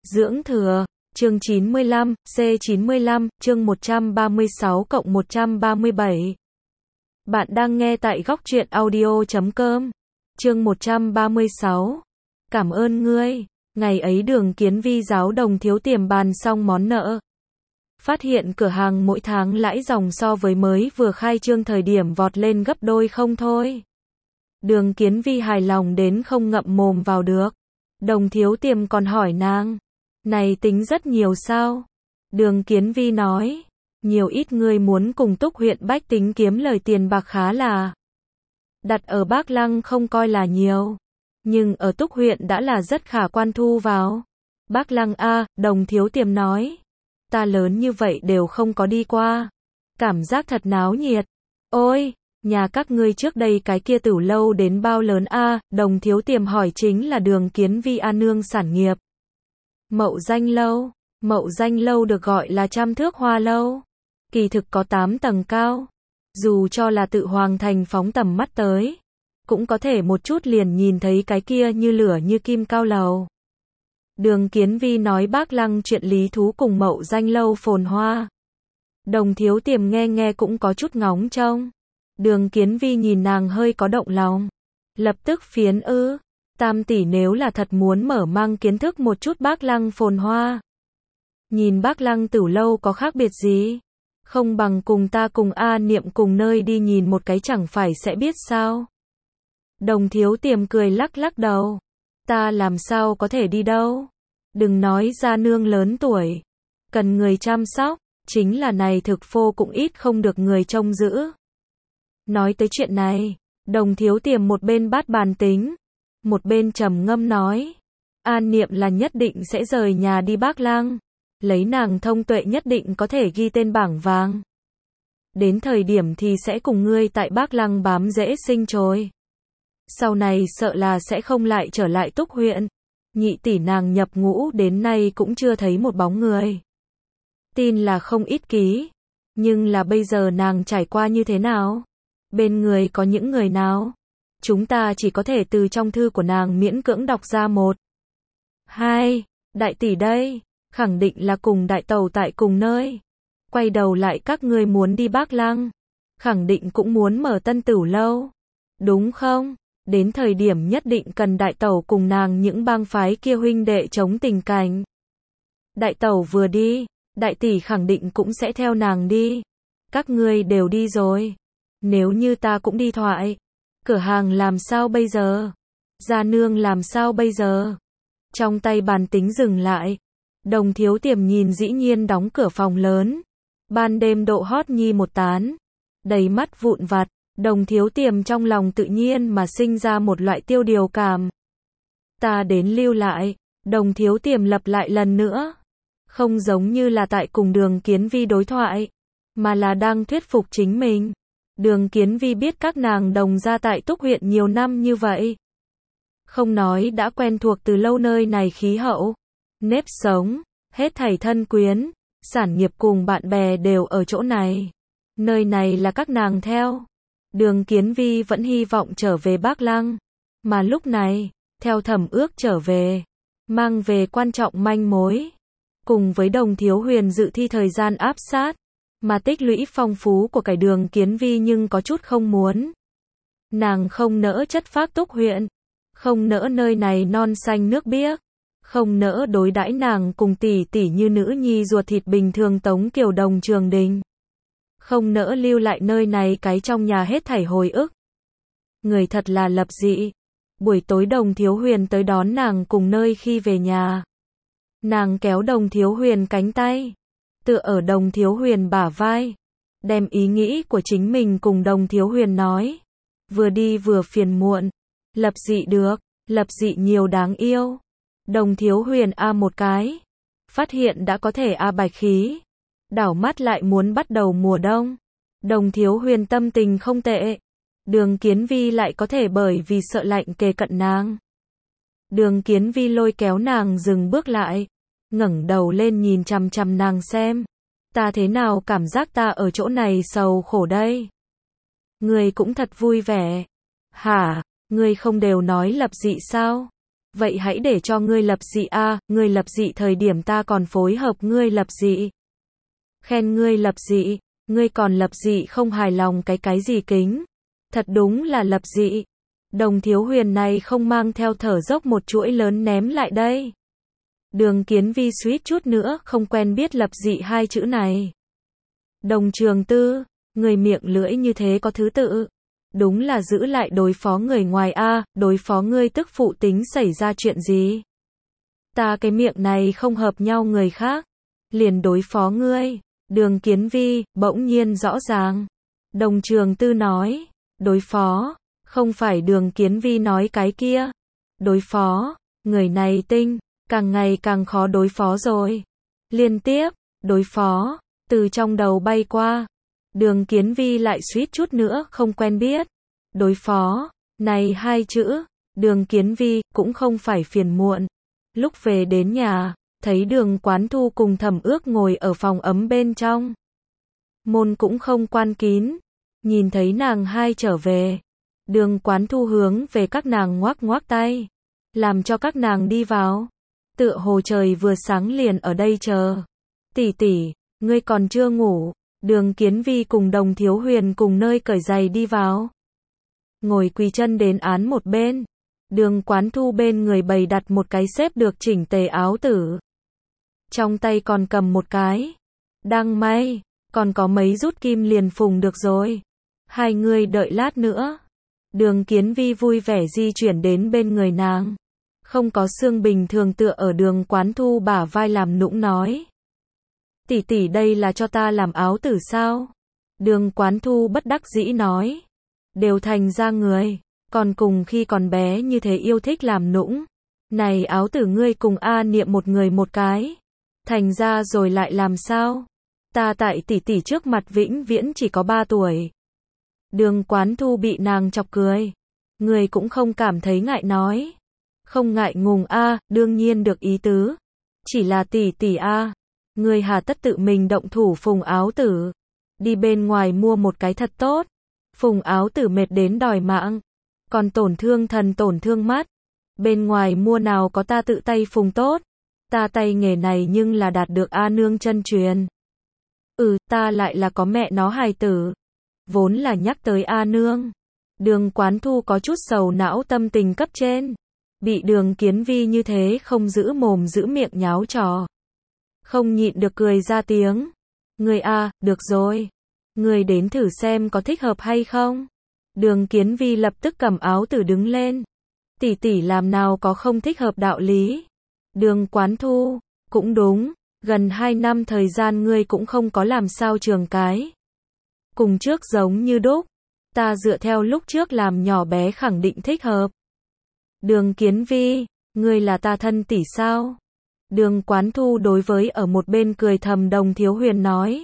Dưỡng thừa, chương 95, C95, chương 136+137. Bạn đang nghe tại góc truyện audio.com. Chương 136. Cảm ơn ngươi. Ngày ấy Đường Kiến Vi giáo Đồng Thiếu Tiềm bàn xong món nợ. Phát hiện cửa hàng mỗi tháng lãi dòng so với mới vừa khai trương thời điểm vọt lên gấp đôi không thôi. Đường Kiến Vi hài lòng đến không ngậm mồm vào được. Đồng Thiếu Tiềm còn hỏi nàng, này tính rất nhiều sao? Đường Kiến Vi nói, nhiều ít ngươi muốn cùng Túc huyện bách tính kiếm lời tiền bạc khá là. Đặt ở Bác Lăng không coi là nhiều, nhưng ở Túc huyện đã là rất khả quan thu vào. Bác Lăng a, Đồng Thiếu Tiềm nói, ta lớn như vậy đều không có đi qua. Cảm giác thật náo nhiệt. Ôi, nhà các ngươi trước đây cái kia tửu lâu đến bao lớn a? Đồng Thiếu Tiềm hỏi chính là Đường Kiến Vi a nương sản nghiệp. Mậu Danh lâu. Mậu Danh lâu được gọi là Trăm Thước Hoa lâu. Kỳ thực có 8 tầng cao. Dù cho là tự Hoàng Thành phóng tầm mắt tới, cũng có thể một chút liền nhìn thấy cái kia như lửa như kim cao lầu. Đường Kiến Vi nói Bác Lăng chuyện lý thú cùng Mậu Danh lâu phồn hoa. Đồng Thiếu Tiềm nghe cũng có chút ngóng trông. Đường Kiến Vi nhìn nàng hơi có động lòng. Lập tức phiến Tam tỷ nếu là thật muốn mở mang kiến thức một chút Bác Lăng phồn hoa. Nhìn Bác Lăng tửu lâu có khác biệt gì? Không bằng cùng ta cùng A Niệm cùng nơi đi nhìn một cái chẳng phải sẽ biết sao? Đồng Thiếu Tiềm cười lắc đầu. Ta làm sao có thể đi đâu? Đừng nói gia nương lớn tuổi, cần người chăm sóc, chính là này thực phô cũng ít không được người trông giữ. Nói tới chuyện này, Đồng Thiếu Tiềm một bên bát bàn tính, một bên trầm ngâm nói, An Niệm là nhất định sẽ rời nhà đi Bác Lăng, lấy nàng thông tuệ nhất định có thể ghi tên bảng vàng. Đến thời điểm thì sẽ cùng ngươi tại Bác Lăng bám rễ sinh trồi. Sau này sợ là sẽ không lại trở lại Túc huyện. Nhị tỷ nàng nhập ngũ đến nay cũng chưa thấy một bóng người. Tin là không ít ký, nhưng là bây giờ nàng trải qua như thế nào? Bên người có những người nào? Chúng ta chỉ có thể từ trong thư của nàng miễn cưỡng đọc ra một. Hai, đại tỷ đây, khẳng định là cùng đại tẩu tại cùng nơi. Quay đầu lại các ngươi muốn đi Bác Lăng, khẳng định cũng muốn mở tân tửu lâu. Đúng không? Đến thời điểm nhất định cần đại tẩu cùng nàng những bang phái kia huynh đệ chống tình cảnh. Đại tẩu vừa đi, đại tỷ khẳng định cũng sẽ theo nàng đi. Các ngươi đều đi rồi. Nếu như ta cũng đi thoại, cửa hàng làm sao bây giờ? Gia nương làm sao bây giờ? Trong tay bàn tính dừng lại. Đồng Thiếu Tiềm nhìn dĩ nhiên đóng cửa phòng lớn. Ban đêm độ hot nhi một tán. Đầy mắt vụn vặt. Đồng Thiếu Tiềm trong lòng tự nhiên mà sinh ra một loại tiêu điều cảm. Ta đến lưu lại. Đồng Thiếu Tiềm lặp lại lần nữa. Không giống như là tại cùng Đường Kiến Vi đối thoại, mà là đang thuyết phục chính mình. Đường Kiến Vi biết các nàng Đồng gia tại Túc huyện nhiều năm như vậy. Không nói đã quen thuộc từ lâu nơi này khí hậu, nếp sống, hết thảy thân quyến, sản nghiệp cùng bạn bè đều ở chỗ này. Nơi này là các nàng theo. Đường Kiến Vi vẫn hy vọng trở về Bác Lăng, mà lúc này, theo thẩm ước trở về, mang về quan trọng manh mối. Cùng với Đồng Thiếu Huyền dự thi thời gian áp sát, mà tích lũy phong phú của cải Đường Kiến Vi nhưng có chút không muốn. Nàng không nỡ chất phác Túc huyện, không nỡ nơi này non xanh nước biếc, không nỡ đối đãi nàng cùng tỷ tỷ như nữ nhi ruột thịt bình thường Tống Kiều Đồng Trường Đình. Không nỡ lưu lại nơi này cái trong nhà hết thảy hồi ức. Người thật là lập dị. Buổi tối Đồng Thiếu Huyền tới đón nàng cùng nơi khi về nhà. Nàng kéo Đồng Thiếu Huyền cánh tay, tựa ở Đồng Thiếu Huyền bả vai, đem ý nghĩ của chính mình cùng Đồng Thiếu Huyền nói. Vừa đi vừa phiền muộn. Lập dị được, lập dị nhiều đáng yêu. Đồng Thiếu Huyền a một cái, phát hiện đã có thể a bạch khí. Đảo mắt lại muốn bắt đầu mùa đông. Đồng Thiếu Huyền tâm tình không tệ. Đường Kiến Vi lại có thể bởi vì sợ lạnh kề cận nàng. Đường Kiến Vi lôi kéo nàng dừng bước lại, ngẩng đầu lên nhìn chằm chằm nàng xem. Ta thế nào cảm giác ta ở chỗ này sầu khổ đây? Ngươi cũng thật vui vẻ. Hả, ngươi không đều nói lập dị sao? vậy hãy để cho ngươi lập dị a, ngươi lập dị thời điểm ta còn phối hợp ngươi lập dị. Khen ngươi lập dị, ngươi còn lập dị không hài lòng cái gì kính. Thật đúng là lập dị. Đồng Thiếu Huyền này không mang theo thở dốc một chuỗi lớn ném lại đây. Đường Kiến Vi suýt chút nữa không quen biết lập dị hai chữ này. Đồng Trường Tư, người miệng lưỡi như thế có thứ tự. Đúng là giữ lại đối phó người ngoài a, đối phó ngươi tức phụ tính xảy ra chuyện gì? Ta cái miệng này không hợp nhau người khác, liền đối phó ngươi. Đường Kiến Vi, bỗng nhiên rõ ràng. Đồng Trường Tư nói, đối phó, không phải Đường Kiến Vi nói cái kia. Đối phó, người này tinh, càng ngày càng khó đối phó rồi. Liên tiếp, đối phó, từ trong đầu bay qua. Đường Kiến Vi lại suýt chút nữa không quen biết. Đối phó, này hai chữ, Đường Kiến Vi cũng không phải phiền muộn. Lúc về đến nhà, thấy Đường Quán Thu cùng Thẩm Ước ngồi ở phòng ấm bên trong. Môn cũng không quan kín. Nhìn thấy nàng hai trở về. Đường Quán Thu hướng về các nàng ngoắc ngoắc tay. Làm cho các nàng đi vào. Tựa hồ trời vừa sáng liền ở đây chờ. Tỷ tỷ, ngươi còn chưa ngủ. Đường Kiến Vi cùng Đồng Thiếu Huyền cùng nơi cởi giày đi vào. Ngồi quỳ chân đến án một bên. Đường Quán Thu bên người bày đặt một cái xếp được chỉnh tề áo tử. Trong tay còn cầm một cái. Đang may, còn có mấy rút kim liền phùng được rồi. Hai người đợi lát nữa. Đường Kiến Vi vui vẻ di chuyển đến bên người nàng. Không có xương bình thường tựa ở Đường Quán Thu bả vai làm nũng nói. Tỷ tỷ đây là cho ta làm áo tử sao? Đường Quán Thu bất đắc dĩ nói. Đều thành ra người, còn cùng khi còn bé như thế yêu thích làm nũng. Này áo tử ngươi cùng A Niệm một người một cái. Thành ra rồi lại làm sao? Ta tại tỷ tỷ trước mặt vĩnh viễn chỉ có 3 tuổi. Đường Quán Thu bị nàng chọc cười. Người cũng không cảm thấy ngại nói. Không ngại ngùng a, đương nhiên được ý tứ. Chỉ là tỷ tỷ a, người hà tất tự mình động thủ phùng áo tử. Đi bên ngoài mua một cái thật tốt. Phùng áo tử mệt đến đòi mạng. Còn tổn thương thần tổn thương mắt. Bên ngoài mua nào có ta tự tay phùng tốt. Ta tay nghề này nhưng là đạt được A nương chân truyền. Ta lại là có mẹ nó hài tử. Vốn là nhắc tới A nương. Đường Quán Thu có chút sầu não tâm tình cấp trên. Bị Đường Kiến Vi như thế không giữ mồm giữ miệng nháo trò. Không nhịn được cười ra tiếng. Người a, được rồi. Người đến thử xem có thích hợp hay không. Đường Kiến Vi lập tức cầm áo tử đứng lên. Tỷ tỷ làm nào có không thích hợp đạo lý. Đường Quán Thu, cũng đúng. Gần 2 năm thời gian ngươi cũng không có làm sao trường cái. Cùng trước giống như đúc. Ta dựa theo lúc trước làm nhỏ bé khẳng định thích hợp. Đường Kiến Vi, ngươi là ta thân tỷ sao? Đường Quán Thu đối với ở một bên cười thầm Đồng Thiếu Huyền nói.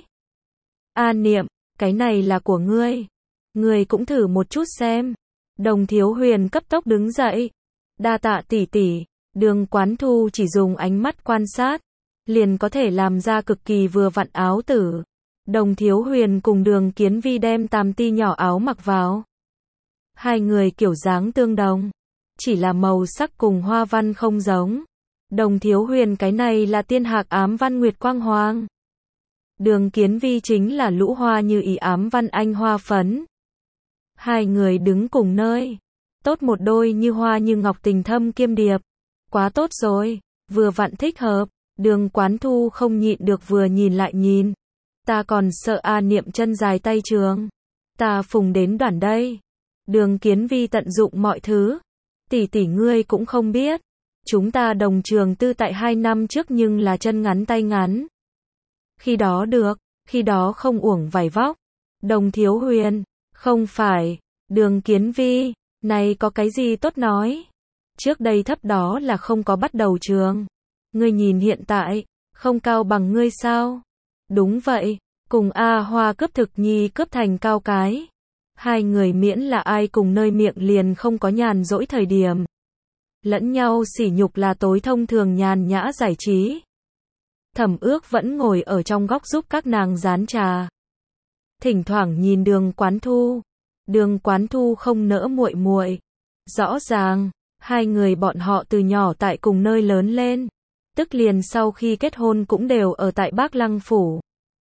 A Niệm, cái này là của ngươi. Ngươi cũng thử một chút xem. Đồng Thiếu Huyền cấp tốc đứng dậy. Đa tạ tỷ tỷ. Đường Quán Thu chỉ dùng ánh mắt quan sát. Liền có thể làm ra cực kỳ vừa vặn áo tử. Đồng Thiếu Huyền cùng Đường Kiến Vi đem tam ti nhỏ áo mặc vào. Hai người kiểu dáng tương đồng. Chỉ là màu sắc cùng hoa văn không giống. Đồng Thiếu Huyền cái này là tiên hạc ám văn nguyệt quang hoàng. Đường Kiến Vi chính là lũ hoa như ý ám văn anh hoa phấn. Hai người đứng cùng nơi. Tốt một đôi như hoa như ngọc tình thâm kiêm điệp. Quá tốt rồi, vừa vặn thích hợp. Đường Quán Thu không nhịn được vừa nhìn lại nhìn. Ta còn sợ A Niệm chân dài tay trường. Ta phùng đến đoạn đây. Đường Kiến Vi tận dụng mọi thứ. Tỷ tỷ ngươi cũng không biết. Chúng ta Đồng Trường Tư tại 2 năm trước nhưng là chân ngắn tay ngắn. Khi đó được, khi đó không uổng vải vóc. Đồng Thiếu Huyền, không phải. Đường Kiến Vi, này có cái gì tốt nói. Trước đây thấp đó là không có bắt đầu trường. Ngươi nhìn hiện tại, không cao bằng ngươi sao? Đúng vậy, cùng A Hoa cướp thực nhi cướp thành cao cái. Hai người miễn là ai cùng nơi miệng liền không có nhàn rỗi thời điểm. Lẫn nhau sỉ nhục là tối thông thường nhàn nhã giải trí. Thẩm Ước vẫn ngồi ở trong góc giúp các nàng rán trà. Thỉnh thoảng nhìn Đường Quán Thu. Đường Quán Thu không nỡ muội muội. Rõ ràng, Hai người bọn họ từ nhỏ tại cùng nơi lớn lên, tức liền sau khi kết hôn cũng đều ở tại Bác Lăng Phủ.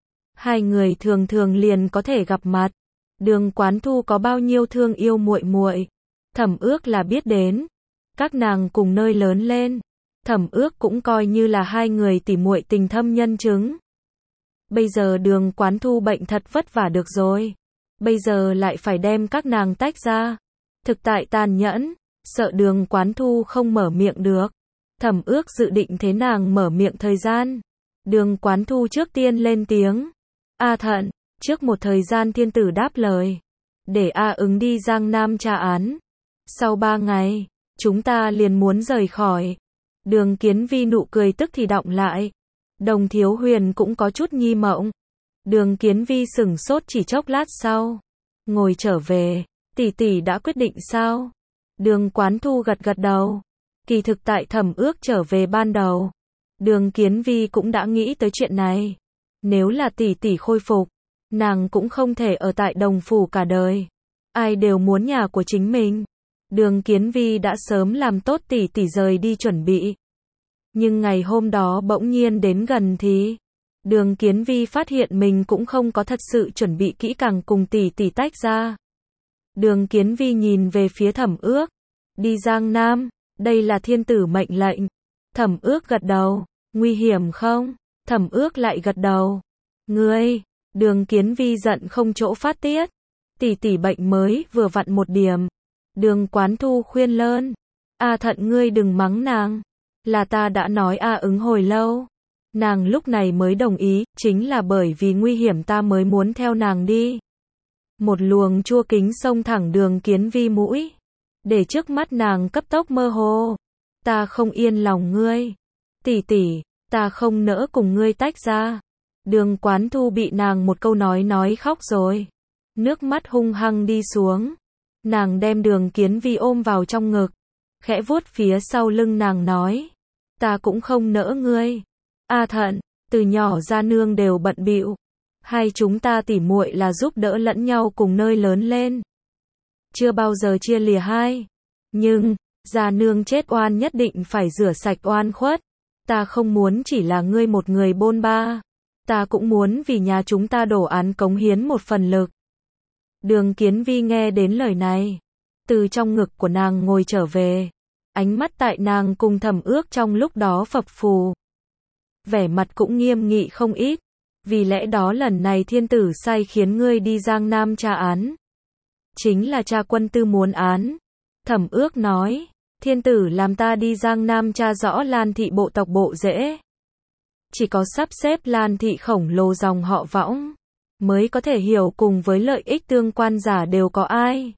Hai người thường thường liền có thể gặp mặt. Đường Quán Thu có bao nhiêu thương yêu muội muội, Thẩm Ước là biết đến. Các nàng cùng nơi lớn lên, Thẩm Ước cũng coi như là hai người tỉ muội tình thâm nhân chứng. Bây giờ Đường Quán Thu bệnh thật vất vả được rồi, bây giờ lại phải đem các nàng tách ra. Thực tại tàn nhẫn, sợ Đường Quán Thu không mở miệng được. Thẩm Ước dự định thế nàng mở miệng thời gian. Đường Quán Thu trước tiên lên tiếng. A Thận, trước một thời gian thiên tử đáp lời, để A ứng đi Giang Nam tra án. Sau 3 ngày, chúng ta liền muốn rời khỏi. Đường Kiến Vi nụ cười tức thì đọng lại. Đồng Thiếu Huyền cũng có chút nhi mộng. Đường Kiến Vi sửng sốt chỉ chốc lát sau. Ngồi trở về, tỷ tỷ đã quyết định sao? Đường Quán Thu gật gật đầu. Kỳ thực tại Thẩm Ước trở về ban đầu, Đường Kiến Vi cũng đã nghĩ tới chuyện này. Nếu là tỷ tỷ khôi phục, nàng cũng không thể ở tại Đồng Phủ cả đời. Ai đều muốn nhà của chính mình. Đường Kiến Vi đã sớm làm tốt tỷ tỷ rời đi chuẩn bị. Nhưng ngày hôm đó bỗng nhiên đến gần thì Đường Kiến Vi phát hiện mình cũng không có thật sự chuẩn bị kỹ càng cùng tỷ tỷ tách ra. Đường Kiến Vi nhìn về phía Thẩm Ước. Đi Giang Nam, đây là thiên tử mệnh lệnh. Thẩm Ước gật đầu. Nguy hiểm không? Thẩm Ước lại gật đầu. Ngươi, Đường Kiến Vi giận không chỗ phát tiết. Tỷ tỷ bệnh mới vừa vặn một điểm. Đường Quán Thu khuyên lơn. A Thận ngươi đừng mắng nàng. Là ta đã nói A ứng hồi lâu. Nàng lúc này mới đồng ý, chính là bởi vì nguy hiểm ta mới muốn theo nàng đi. Một luồng chua kính xông thẳng Đường Kiến Vi mũi. Để trước mắt nàng cấp tốc mơ hồ. Ta không yên lòng ngươi. Tỷ tỷ, ta không nỡ cùng ngươi tách ra. Đường Quán Thu bị nàng một câu nói khóc rồi. Nước mắt hung hăng đi xuống. Nàng đem Đường Kiến Vi ôm vào trong ngực. Khẽ vuốt phía sau lưng nàng nói. Ta cũng không nỡ ngươi. A Thận, từ nhỏ ra nương đều bận bịu. Hai chúng ta tỉ muội là giúp đỡ lẫn nhau cùng nơi lớn lên. Chưa bao giờ chia lìa hai. Nhưng, gia nương chết oan nhất định phải rửa sạch oan khuất. Ta không muốn chỉ là ngươi một người bôn ba. Ta cũng muốn vì nhà chúng ta đổ án cống hiến một phần lực. Đường Kiến Vi nghe đến lời này. Từ trong ngực của nàng ngồi trở về. Ánh mắt tại nàng cùng Thẩm Ước trong lúc đó phập phù. Vẻ mặt cũng nghiêm nghị không ít. Vì lẽ đó lần này thiên tử sai khiến ngươi đi Giang Nam tra án. Chính là cha quân tư muốn án. Thẩm Ước nói. Thiên tử làm ta đi Giang Nam tra rõ Lan thị bộ tộc bộ rễ. Chỉ có sắp xếp Lan thị khổng lồ dòng họ võng, mới có thể hiểu cùng với lợi ích tương quan giả đều có ai.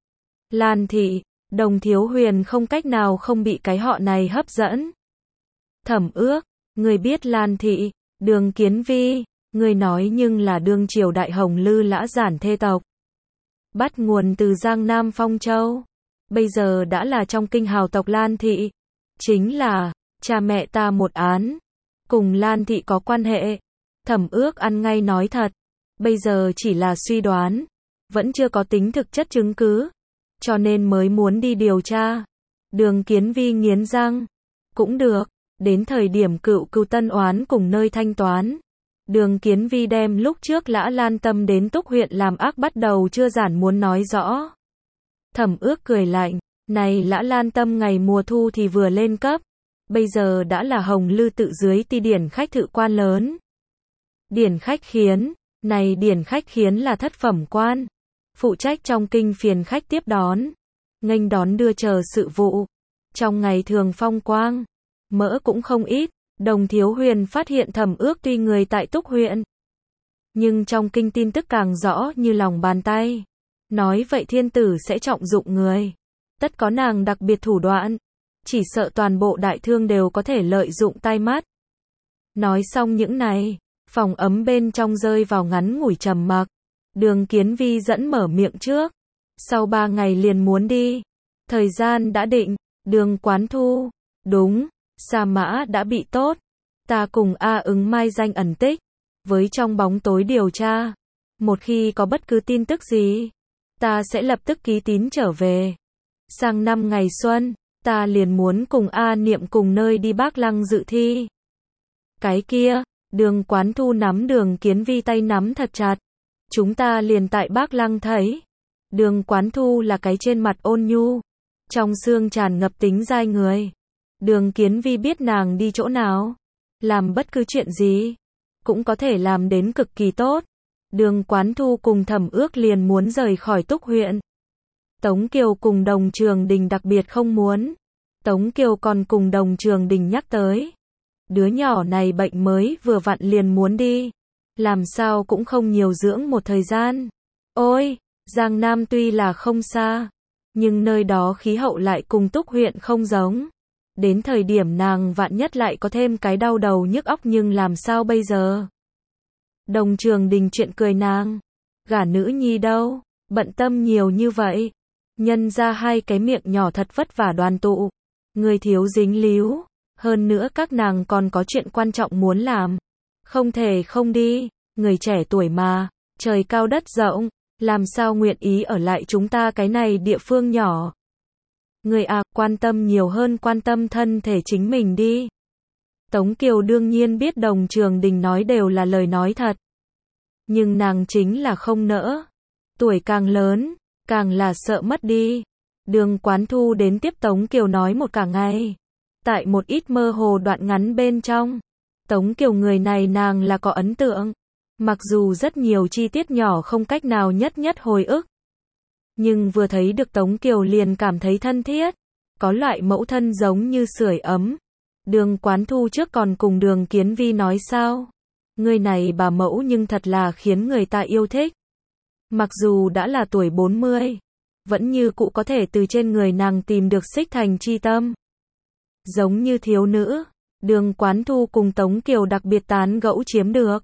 Lan thị, Đồng Thiếu Huyền không cách nào không bị cái họ này hấp dẫn. Thẩm Ước, người biết Lan thị, Đường Kiến Vi, người nói nhưng là đương triều đại Hồng Lư Lã Giản thê tộc. Bắt nguồn từ Giang Nam Phong Châu. Bây giờ đã là trong kinh hào tộc Lan thị. Chính là, cha mẹ ta một án. Cùng Lan thị có quan hệ. Thẩm Ước ăn ngay nói thật. Bây giờ chỉ là suy đoán. Vẫn chưa có tính thực chất chứng cứ. Cho nên mới muốn đi điều tra. Đường Kiến Vi nghiến răng. Cũng được. Đến thời điểm cựu tân oán cùng nơi thanh toán. Đường Kiến Vi đem lúc trước Lã Lan Tâm đến Túc huyện làm ác bắt đầu chưa giản muốn nói rõ. Thẩm Ước cười lạnh. Này Lã Lan Tâm ngày mùa thu thì vừa lên cấp. Bây giờ đã là Hồng Lư tự dưới ti điển khách thự quan lớn. Điển khách khiến. Này điển khách khiến là thất phẩm quan. Phụ trách trong kinh phiền khách tiếp đón. Nghênh đón đưa chờ sự vụ. Trong ngày thường phong quang. Mỡ cũng không ít. Đồng Thiếu Huyền phát hiện Thẩm Ước tuy người tại Túc huyện. Nhưng trong kinh tin tức càng rõ như lòng bàn tay. Nói vậy thiên tử sẽ trọng dụng người. Tất có nàng đặc biệt thủ đoạn. Chỉ sợ toàn bộ đại thương đều có thể lợi dụng tai mắt. Nói xong những này, phòng ấm bên trong rơi vào ngắn ngủi trầm mặc. Đường Kiến Vi dẫn mở miệng trước. Sau 3 ngày liền muốn đi. Thời gian đã định. Đường Quán Thu. Đúng. Sa Mã đã bị tốt. Ta cùng A ứng mai danh ẩn tích. Với trong bóng tối điều tra. Một khi có bất cứ tin tức gì, ta sẽ lập tức ký tín trở về. Sang năm ngày xuân, ta liền muốn cùng A Niệm cùng nơi đi Bác Lăng dự thi. Cái kia, Đường Quán Thu nắm Đường Kiến Vi tay nắm thật chặt. Chúng ta liền tại Bác Lăng thấy. Đường Quán Thu là cái trên mặt ôn nhu, trong xương tràn ngập tính dai người. Đường Kiến Vi biết nàng đi chỗ nào, làm bất cứ chuyện gì, cũng có thể làm đến cực kỳ tốt. Đường Quán Thu cùng Thẩm Ước liền muốn rời khỏi Túc huyện. Tống Kiều cùng Đồng Trường Đình đặc biệt không muốn. Tống Kiều còn cùng Đồng Trường Đình nhắc tới. Đứa nhỏ này bệnh mới vừa vặn liền muốn đi. Làm sao cũng không nhiều dưỡng một thời gian. Ôi, Giang Nam tuy là không xa, nhưng nơi đó khí hậu lại cùng Túc huyện không giống. Đến thời điểm nàng vạn nhất lại có thêm cái đau đầu nhức óc nhưng làm sao bây giờ? Đồng Trường Đình chuyện cười nàng. Gả nữ nhi đâu, bận tâm nhiều như vậy. Nhân ra hai cái miệng nhỏ thật vất vả đoàn tụ. Người thiếu dính líu. Hơn nữa các nàng còn có chuyện quan trọng muốn làm. Không thể không đi. Người trẻ tuổi mà, trời cao đất rộng, làm sao nguyện ý ở lại chúng ta cái này địa phương nhỏ. Người quan tâm nhiều hơn quan tâm thân thể chính mình đi. Tống Kiều đương nhiên biết Đồng Trường Đình nói đều là lời nói thật. Nhưng nàng chính là không nỡ. Tuổi càng lớn, càng là sợ mất đi. Đường Quán Thu đến tiếp Tống Kiều nói một cả ngày. Tại một ít mơ hồ đoạn ngắn bên trong, Tống Kiều người này nàng là có ấn tượng. Mặc dù rất nhiều chi tiết nhỏ không cách nào nhất nhất hồi ức. Nhưng vừa thấy được Tống Kiều liền cảm thấy thân thiết. Có loại mẫu thân giống như sưởi ấm. Đường Quán Thu trước còn cùng Đường Kiến Vi nói sao. Người này bà mẫu nhưng thật là khiến người ta yêu thích. Mặc dù đã là tuổi 40, vẫn như cũ có thể từ trên người nàng tìm được xích thành chi tâm. Giống như thiếu nữ, Đường Quán Thu cùng Tống Kiều đặc biệt tán gẫu chiếm được.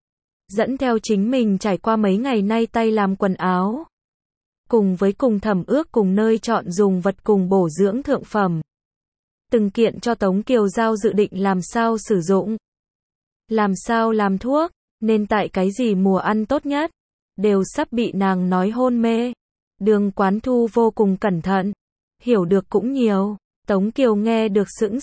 Dẫn theo chính mình trải qua mấy ngày nay tay làm quần áo. Cùng với cùng Thẩm Ước cùng nơi chọn dùng vật cùng bổ dưỡng thượng phẩm. Từng kiện cho Tống Kiều giao dự định làm sao sử dụng. Làm sao làm thuốc, nên tại cái gì mùa ăn tốt nhất. Đều sắp bị nàng nói hôn mê. Đường Quán Thu vô cùng cẩn thận. Hiểu được cũng nhiều. Tống Kiều nghe được sững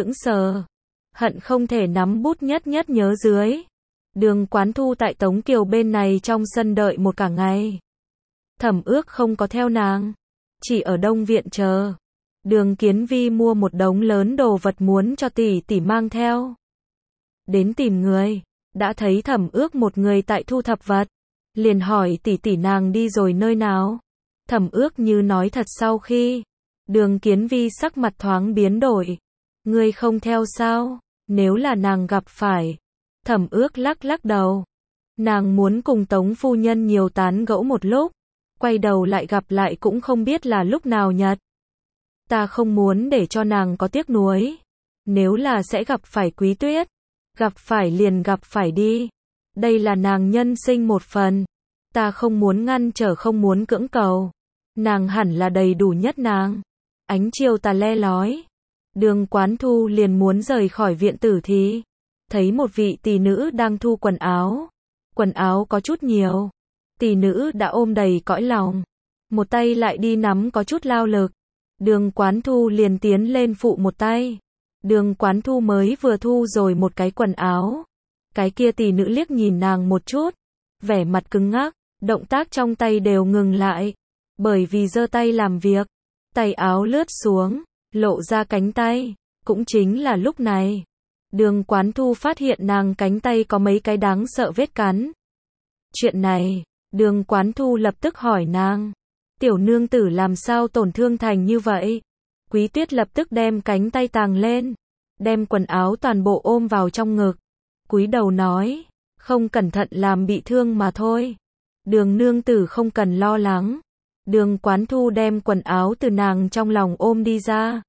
sờ. Hận không thể nắm bút nhất nhất nhớ dưới. Đường Quán Thu tại Tống Kiều bên này trong sân đợi một cả ngày. Thẩm Ước không có theo nàng. Chỉ ở Đông Viện chờ. Đường Kiến Vi mua một đống lớn đồ vật muốn cho tỷ tỷ mang theo. Đến tìm người. Đã thấy Thẩm Ước một người tại thu thập vật. Liền hỏi tỷ tỷ nàng đi rồi nơi nào. Thẩm Ước như nói thật sau khi. Đường Kiến Vi sắc mặt thoáng biến đổi. Ngươi không theo sao? Nếu là nàng gặp phải. Thẩm Ước lắc đầu. Nàng muốn cùng Tống phu nhân nhiều tán gẫu một lúc. Quay đầu lại gặp lại cũng không biết là lúc nào nhật. Ta không muốn để cho nàng có tiếc nuối. Nếu là sẽ gặp phải Quý Tuyết. Gặp phải liền gặp phải đi. Đây là nàng nhân sinh một phần. Ta không muốn ngăn trở không muốn cưỡng cầu. Nàng hẳn là đầy đủ nhất nàng. Ánh chiều tà le lói. Đường Quán Thu liền muốn rời khỏi viện tử thì. Thấy một vị tỷ nữ đang thu quần áo. Quần áo có chút nhiều. Tỷ nữ đã ôm đầy cõi lòng. Một tay lại đi nắm có chút lao lực. Đường Quán Thu liền tiến lên phụ một tay. Đường Quán Thu mới vừa thu rồi một cái quần áo. Cái kia tỷ nữ liếc nhìn nàng một chút. Vẻ mặt cứng ngắc. Động tác trong tay đều ngừng lại. Bởi vì giơ tay làm việc. Tay áo lướt xuống. Lộ ra cánh tay. Cũng chính là lúc này. Đường Quán Thu phát hiện nàng cánh tay có mấy cái đáng sợ vết cắn. Chuyện này. Đường Quán Thu lập tức hỏi nàng. Tiểu nương tử làm sao tổn thương thành như vậy? Quý Tuyết lập tức đem cánh tay tàng lên. Đem quần áo toàn bộ ôm vào trong ngực. Cúi đầu nói. Không cẩn thận làm bị thương mà thôi. Đường nương tử không cần lo lắng. Đường Quán Thu đem quần áo từ nàng trong lòng ôm đi ra.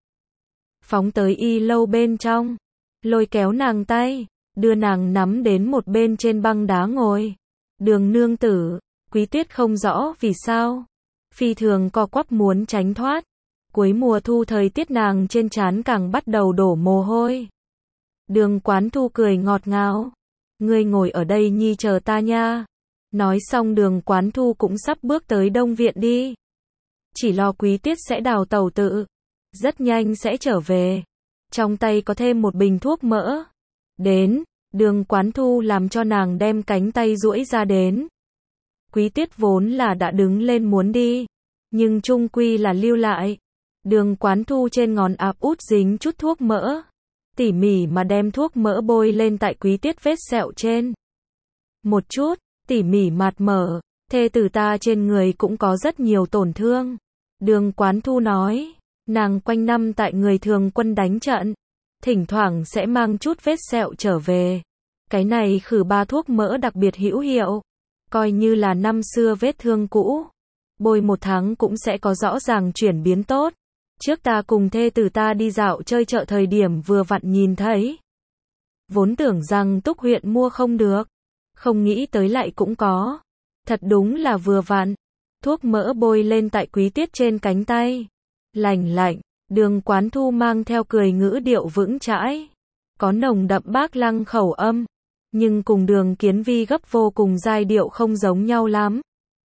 Phóng tới y lâu bên trong. Lôi kéo nàng tay. Đưa nàng nắm đến một bên trên băng đá ngồi. Đường nương tử. Quý Tuyết không rõ vì sao. Phi thường co quắp muốn tránh thoát. Cuối mùa thu thời tiết nàng trên trán càng bắt đầu đổ mồ hôi. Đường Quán Thu cười ngọt ngào. Ngươi ngồi ở đây nhi chờ ta nha. Nói xong Đường Quán Thu cũng sắp bước tới Đông Viện đi. Chỉ lo Quý Tuyết sẽ đào tẩu tự. rất nhanh sẽ trở về. Trong tay có thêm một bình thuốc mỡ. Đến, Đường Quán Thu làm cho nàng đem cánh tay duỗi ra đến. Quý Tiết vốn là đã đứng lên muốn đi, nhưng chung quy là lưu lại. Đường Quán Thu trên ngón áp út dính chút thuốc mỡ, tỉ mỉ mà đem thuốc mỡ bôi lên tại Quý Tiết vết sẹo trên. Một chút, tỉ mỉ mạt mở, thê tử ta trên người cũng có rất nhiều tổn thương. Đường Quán Thu nói, nàng quanh năm tại người thường quân đánh trận, thỉnh thoảng sẽ mang chút vết sẹo trở về. Cái này khử ba thuốc mỡ đặc biệt hữu hiệu, coi như là năm xưa vết thương cũ. Bôi 1 tháng cũng sẽ có rõ ràng chuyển biến tốt. Trước ta cùng thê tử ta đi dạo chơi chợ thời điểm vừa vặn nhìn thấy. Vốn tưởng rằng Túc huyện mua không được, không nghĩ tới lại cũng có. Thật đúng là vừa vặn. Thuốc mỡ bôi lên tại Quý Tiết trên cánh tay. Lành lạnh, Đường Quán Thu mang theo cười ngữ điệu vững chãi. Có nồng đậm Bác Lăng khẩu âm, nhưng cùng Đường Kiến Vi gấp vô cùng giai điệu không giống nhau lắm.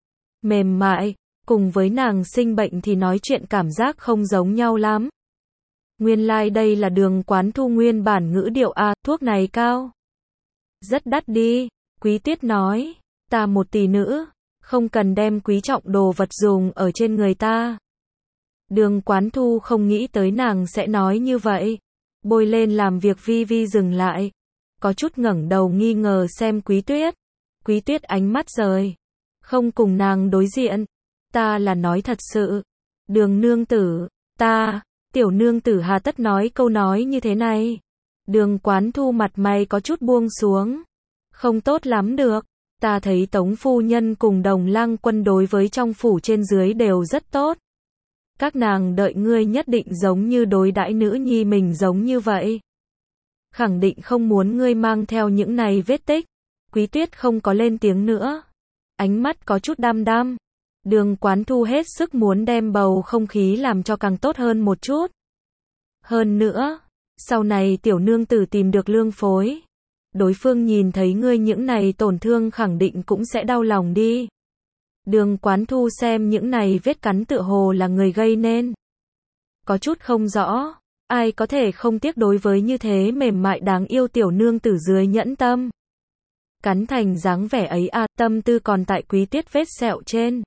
Mềm mại, cùng với nàng sinh bệnh thì nói chuyện cảm giác không giống nhau lắm. Nguyên lai đây là Đường Quán Thu nguyên bản ngữ điệu à, thuốc này cao. Rất đắt đi, Quý Tiết nói, ta một tỷ nữ, không cần đem quý trọng đồ vật dùng ở trên người ta. Đường Quán Thu không nghĩ tới nàng sẽ nói như vậy. Bôi lên làm việc vi vi dừng lại. Có chút ngẩng đầu nghi ngờ xem Quý Tuyết. Quý Tuyết ánh mắt rời. Không cùng nàng đối diện. Ta là nói thật sự. Đường nương tử, ta, tiểu nương tử hà tất nói câu nói như thế này. Đường Quán Thu mặt mày có chút buông xuống. Không tốt lắm được. Ta thấy Tống phu nhân cùng Đồng Lang Quân đối với trong phủ trên dưới đều rất tốt. Các nàng đợi ngươi nhất định giống như đối đãi nữ nhi mình giống như vậy. Khẳng định không muốn ngươi mang theo những này vết tích. Quý Tuyết không có lên tiếng nữa. Ánh mắt có chút đăm đăm. Đường Quán Thu hết sức muốn đem bầu không khí làm cho càng tốt hơn một chút. Hơn nữa, sau này tiểu nương tử tìm được lương phối. Đối phương nhìn thấy ngươi những này tổn thương khẳng định cũng sẽ đau lòng đi. Đường Quán Thu xem những này vết cắn tựa hồ là người gây nên. Có chút không rõ, ai có thể không tiếc đối với như thế mềm mại đáng yêu tiểu nương tử dưới nhẫn tâm. Cắn thành dáng vẻ ấy à, tâm tư còn tại Quý Tiết vết sẹo trên.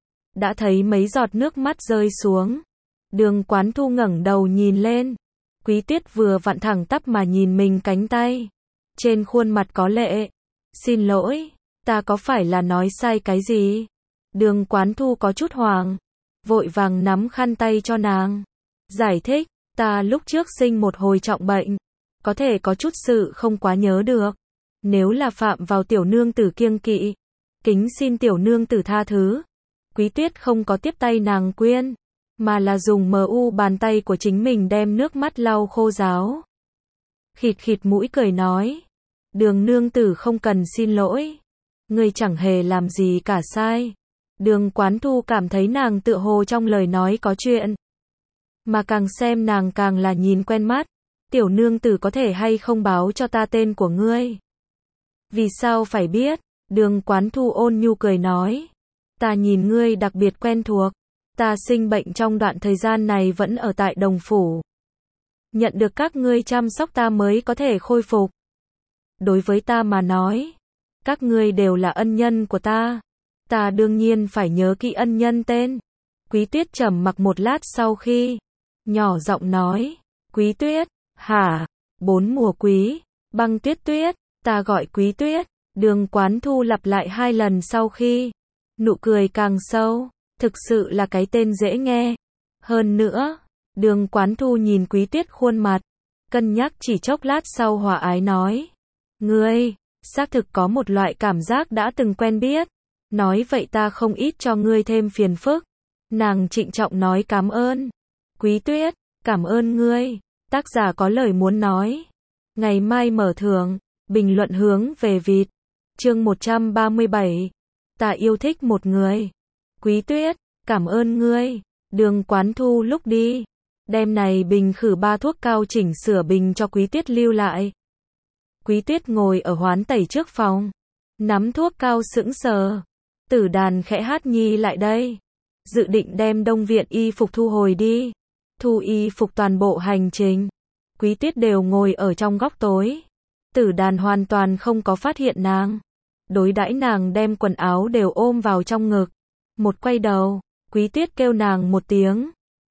Đã thấy mấy giọt nước mắt rơi xuống. Đường Quán Thu ngẩng đầu nhìn lên. Quý Tiết vừa vặn thẳng tắp mà nhìn mình cánh tay. Trên khuôn mặt có lệ. Xin lỗi, ta có phải là nói sai cái gì? Đường Quán Thu có chút hoảng. Vội vàng nắm khăn tay cho nàng. Giải thích, ta lúc trước sinh một hồi trọng bệnh. Có thể có chút sự không quá nhớ được. Nếu là phạm vào tiểu nương tử kiêng kỵ. Kính xin tiểu nương tử tha thứ. Quý Tuyết không có tiếp tay nàng quyên. Mà là dùng bàn tay của chính mình đem nước mắt lau khô ráo. Khịt khịt mũi cười nói. Đường nương tử không cần xin lỗi. Ngươi chẳng hề làm gì cả sai. Đường Quán Thu cảm thấy nàng tựa hồ trong lời nói có chuyện. Mà càng xem nàng càng là nhìn quen mắt. Tiểu nương tử có thể hay không báo cho ta tên của ngươi? Vì sao phải biết? Đường Quán Thu ôn nhu cười nói. Ta nhìn ngươi đặc biệt quen thuộc. Ta sinh bệnh trong đoạn thời gian này vẫn ở tại Đồng Phủ. Nhận được các ngươi chăm sóc ta mới có thể khôi phục. Đối với ta mà nói, các ngươi đều là ân nhân của ta. Ta đương nhiên phải nhớ kỹ ân nhân tên. Quý Tuyết trầm mặc một lát sau khi nhỏ giọng nói, Quý Tuyết, hả? 4 mùa quý, Băng Tuyết Tuyết, ta gọi Quý Tuyết. Đường Quán Thu lặp lại 2 lần sau khi nụ cười càng sâu, thực sự là cái tên dễ nghe. Hơn nữa, Đường Quán Thu nhìn Quý Tuyết khuôn mặt, cân nhắc chỉ chốc lát sau hòa ái nói, ngươi, xác thực có một loại cảm giác đã từng quen biết. Nói vậy ta không ít cho ngươi thêm phiền phức. Nàng trịnh trọng nói cảm ơn. Quý Tuyết, cảm ơn ngươi. Tác giả có lời muốn nói. Ngày mai mở thưởng. Bình luận hướng về vịt. Chương 137. Ta yêu thích một người. Quý Tuyết, cảm ơn ngươi. Đường Quán Thu lúc đi. Đem này bình khử 3 thuốc cao chỉnh sửa bình cho Quý Tuyết lưu lại. Quý Tuyết ngồi ở hoán tẩy trước phòng. Nắm thuốc cao sững sờ. Tử Đàn khẽ hát nhi lại đây. Dự định đem Đông Viện y phục thu hồi đi. thu y phục toàn bộ hành trình. Quý Tiết đều ngồi ở trong góc tối. Tử Đàn hoàn toàn không có phát hiện nàng. Đối đãi nàng đem quần áo đều ôm vào trong ngực. Một quay đầu, Quý Tiết kêu nàng một tiếng.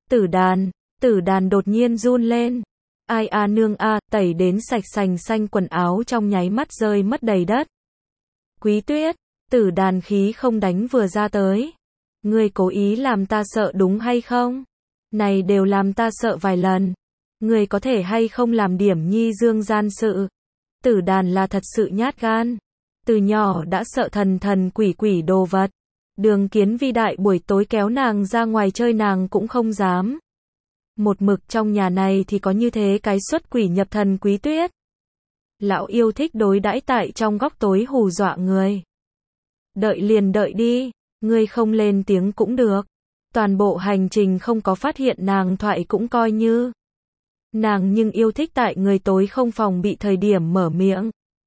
Tử Đàn đột nhiên run lên. Ai a nương a, tẩy đến sạch sành xanh quần áo trong nháy mắt rơi mất đầy đất. Quý Tuyết, Tử Đàn khí không đánh vừa ra tới. Ngươi cố ý làm ta sợ đúng hay không? Này đều làm ta sợ vài lần. Ngươi có thể hay không làm điểm nhi dương gian sự? Tử Đàn là thật sự nhát gan. Từ nhỏ đã sợ thần quỷ đồ vật. Đường Kiến Vi đại buổi tối kéo nàng ra ngoài chơi nàng cũng không dám. Một mực trong nhà này thì có như thế cái xuất quỷ nhập thần Quý Tuyết. Lão yêu thích đối đãi tại trong góc tối hù dọa người. Đợi liền đợi đi, ngươi không lên tiếng cũng được. Toàn bộ hành trình không có phát hiện nàng thoại cũng coi như. Nàng nhưng yêu thích tại người tối không phòng bị thời điểm mở miệng.